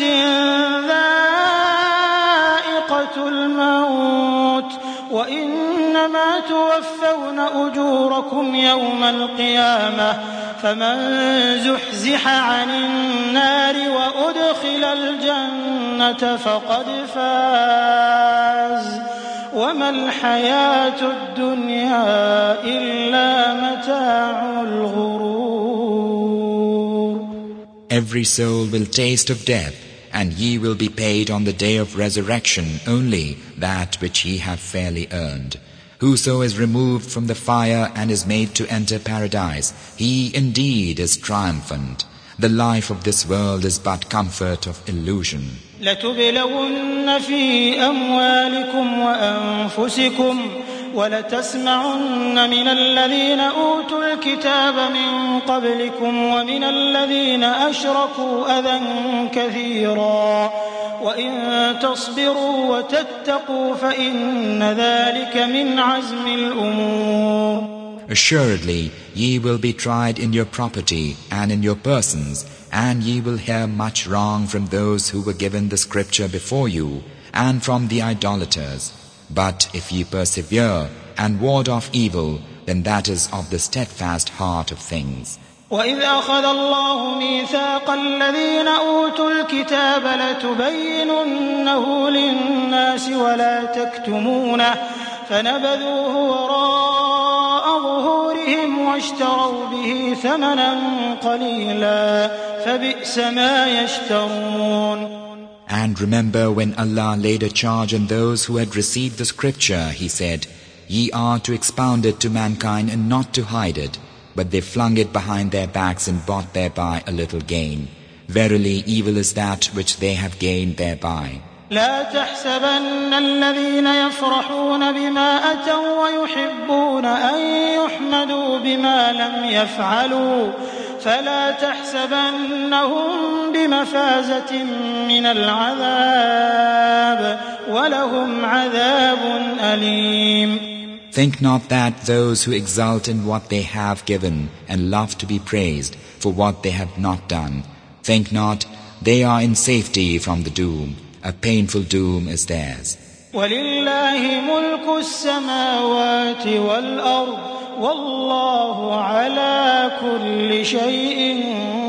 ذائقة الموت وإنما توفون أجوركم يوم القيامة فمن زحزح عن النار وأدخل الجنة فقد فاز وما الحياة الدنيا إلا متاع الغرور. Every soul will taste of death, and ye will be paid on the day of resurrection only that which ye have fairly earned. Whoso is removed from the fire and is made to enter paradise, he indeed is triumphant. The life of this world is but comfort of illusion. لتبلون في أموالكم وأنفسكم ولتسمعن من الذين أوتوا الكتاب من قبلكم ومن الذين أشركوا أذى كثيرا وإن تصبروا وتتقوا فإن ذلك من عزم الأمور. Assuredly, ye will be tried in your property and in your persons, and ye will hear much wrong from those who were given the scripture before you, and from the idolaters. But if ye persevere and ward off evil, then that is of the steadfast heart of things. وَإِذْ أَخَذَ اللَّهُ مِيثَاقَ الَّذِينَ أُوتُوا الْكِتَابَ لَتُبَيِّنُنَّهُ لِلنَّاسِ وَلَا تَكْتُمُونَهُ فَنَبَذُوهُ وَرَاءَ ظُهُورِهِمْ وَاشْتَرَوْا بِهِ ثَمَنًا قَلِيلًا فَبِئْسَ مَا يَشْتَرُونَ. And remember when Allah laid a charge on those who had received the scripture, He said, Ye are to expound it to mankind and not to hide it. But they flung it behind their backs and bought thereby a little gain. Verily, evil is that which they have gained thereby. لا تحسبن الذين يفرحون بما أتوا ويحبون أن يحمدوا بما لم يفعلوا فلا تحسبنهم بمفازة من العذاب ولهم عذاب أليم. Think not that those who exult in what they have given and love to be praised for what they have not done, think not they are in safety from the doom. A painful doom is theirs. وَلِلَّهِ مُلْكُ السَّمَاوَاتِ وَالْأَرْضِ وَاللَّهُ عَلَى كُلِّ شَيْءٍ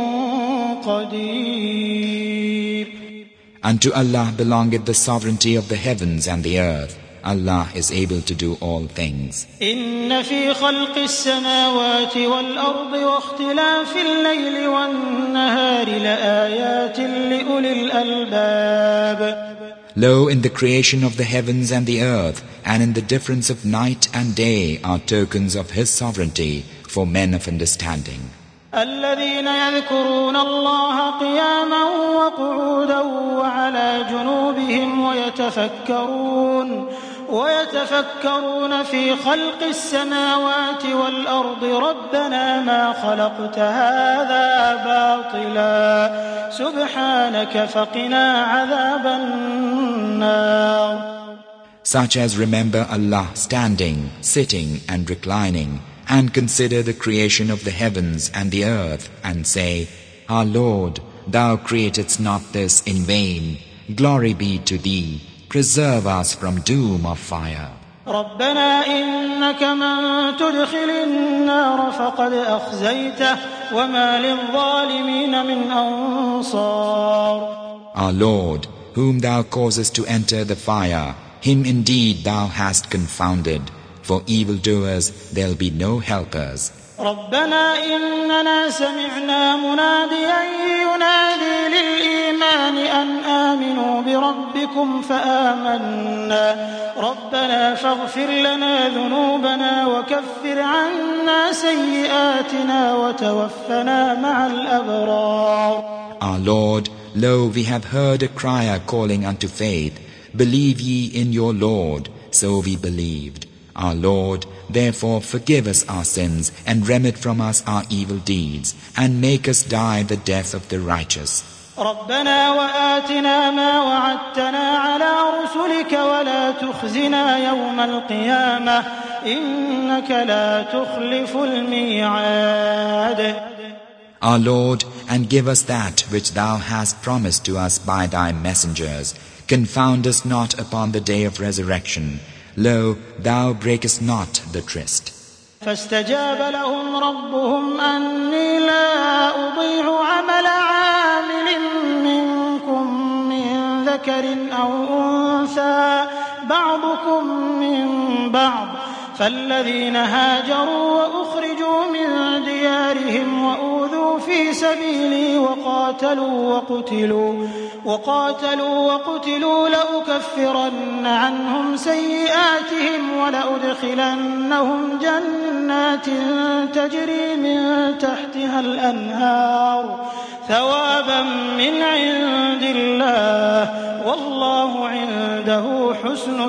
قَدِيرٌ. Unto Allah belongeth the sovereignty of the heavens and the earth. Allah is able to do all things. إن في خلق السماوات والأرض واختلاف الليل والنهار لآيات لأولي الألباب. Lo, in the creation of the heavens and the earth, and in the difference of night and day are tokens of His sovereignty for men of understanding. الذين يذكرون الله قياما وقعودا وعلى جنوبهم ويتفكرون ويتفكرون في خلق السماوات والأرض ربنا ما خلقت هذا باطلا سبحانك فقنا عذاب النار. Such as remember Allah standing, sitting and reclining, and consider the creation of the heavens and the earth, and say, Our Lord, Thou createdst not this in vain. Glory be to Thee. Preserve us from doom of fire. ربنا إنك من تدخل النار فقد أخزيته وما للظالمين من أنصار. Our Lord, whom Thou causest to enter the fire, him indeed Thou hast confounded. For evildoers there'll be no helpers. ربنا إننا سمعنا مناديا ينادي للإيمان أن آمنوا بربكم بربكم فآمنا ربنا فاغفر لنا ذنوبنا وكفر عنا سيئاتنا وتوفنا مع الأبرار. Our Lord, lo, we have heard a crier calling unto faith. Believe ye in your Lord. So we believed. Our Lord, therefore forgive us our sins and remit from us our evil deeds and make us die the death of the righteous. ربنا وآتنا ما وعدتنا على رسلك ولا تخزنا يوم القيامة إنك لا تخلف الميعاد. Our Lord, and give us that which Thou hast promised to us by Thy messengers. Confound us not upon the day of resurrection. Lo, Thou breakest not the tryst. فاستجاب لهم ربهم أني لا أضيع عمل عامل منكم من ذكر أو أنثى بعضكم من بعض فالذين هاجروا وأخرجوا من ديارهم وأوذوا في سبيلي وقاتلوا وقتلوا وقاتلوا وقتلوا لأكفرن عنهم سيئاتهم ولأدخلنهم جنات تجري من تحتها الأنهار ثوابا من عند الله والله عنده حسن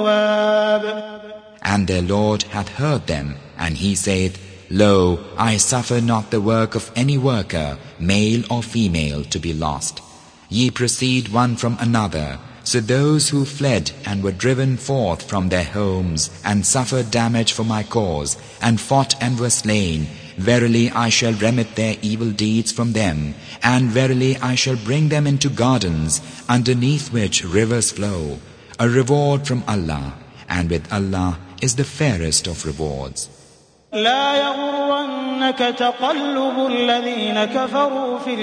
الثواب. And their Lord hath heard them, and He saith, Lo, I suffer not the work of any worker, male or female, to be lost. Ye proceed one from another, so those who fled and were driven forth from their homes, and suffered damage for my cause, and fought and were slain, verily I shall remit their evil deeds from them, and verily I shall bring them into gardens, underneath which rivers flow, a reward from Allah, and with Allah is the fairest of rewards. لا يغرنك تقلب الذين كفروا في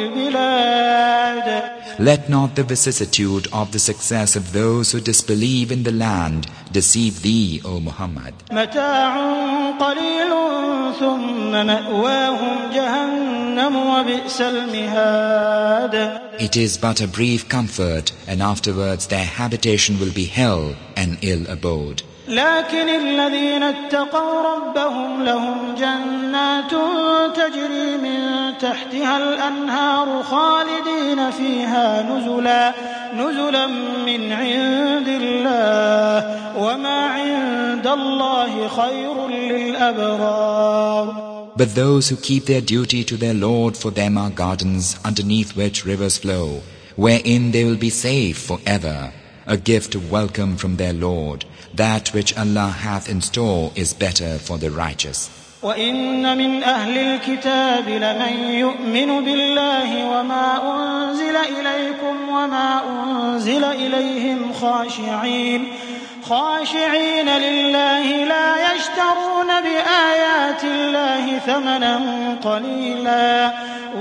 البلاد. Let not the vicissitude of the success of those who disbelieve in the land deceive thee, O Muhammad. متاع قليل ثم مأواهم جهنم وبئس المهاد. It is but a brief comfort, and afterwards their habitation will be hell, an ill abode. لكن الذين اتقوا ربهم لهم جنات تجري من تحتها الأنهار خالدين فيها نزلا نزلا من عند الله وما عند الله خير للأبرار. But those who keep their duty to their Lord, for them are gardens underneath which rivers flow, wherein they will be safe forever, a gift of welcome from their Lord. That which Allah hath in store is better for the righteous. وَإِنَّ مِنْ أَهْلِ الْكِتَابِ لَمَنْ يُؤْمِنُ بِاللَّهِ وَمَا أُنْزِلَ إِلَيْكُمْ وَمَا أُنْزِلَ إِلَيْهِمْ خَاشِعِينَ خاشعين لله لا يشترون بآيات الله ثمنا قليلا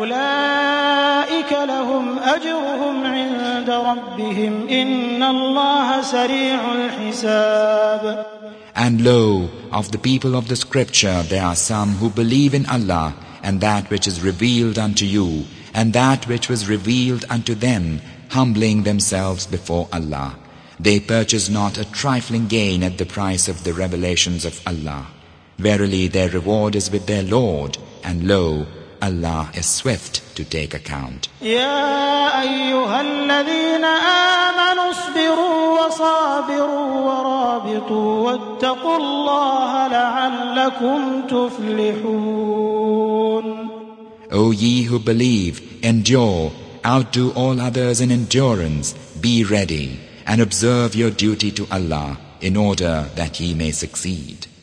أولئك لهم أجرهم عند ربهم إن الله سريع الحساب. And lo, of the people of the scripture there are some who believe in Allah and that which is revealed unto you and that which was revealed unto them, humbling themselves before Allah. They purchase not a trifling gain at the price of the revelations of Allah. Verily their reward is with their Lord, and lo, Allah is swift to take account. يا أيها الذين آمنوا اصبروا وصابروا ورابطوا واتقوا الله لعلكم تفلحون. O ye who believe, endure, outdo all others in endurance, be ready, and observe your duty to Allah in order that ye may succeed.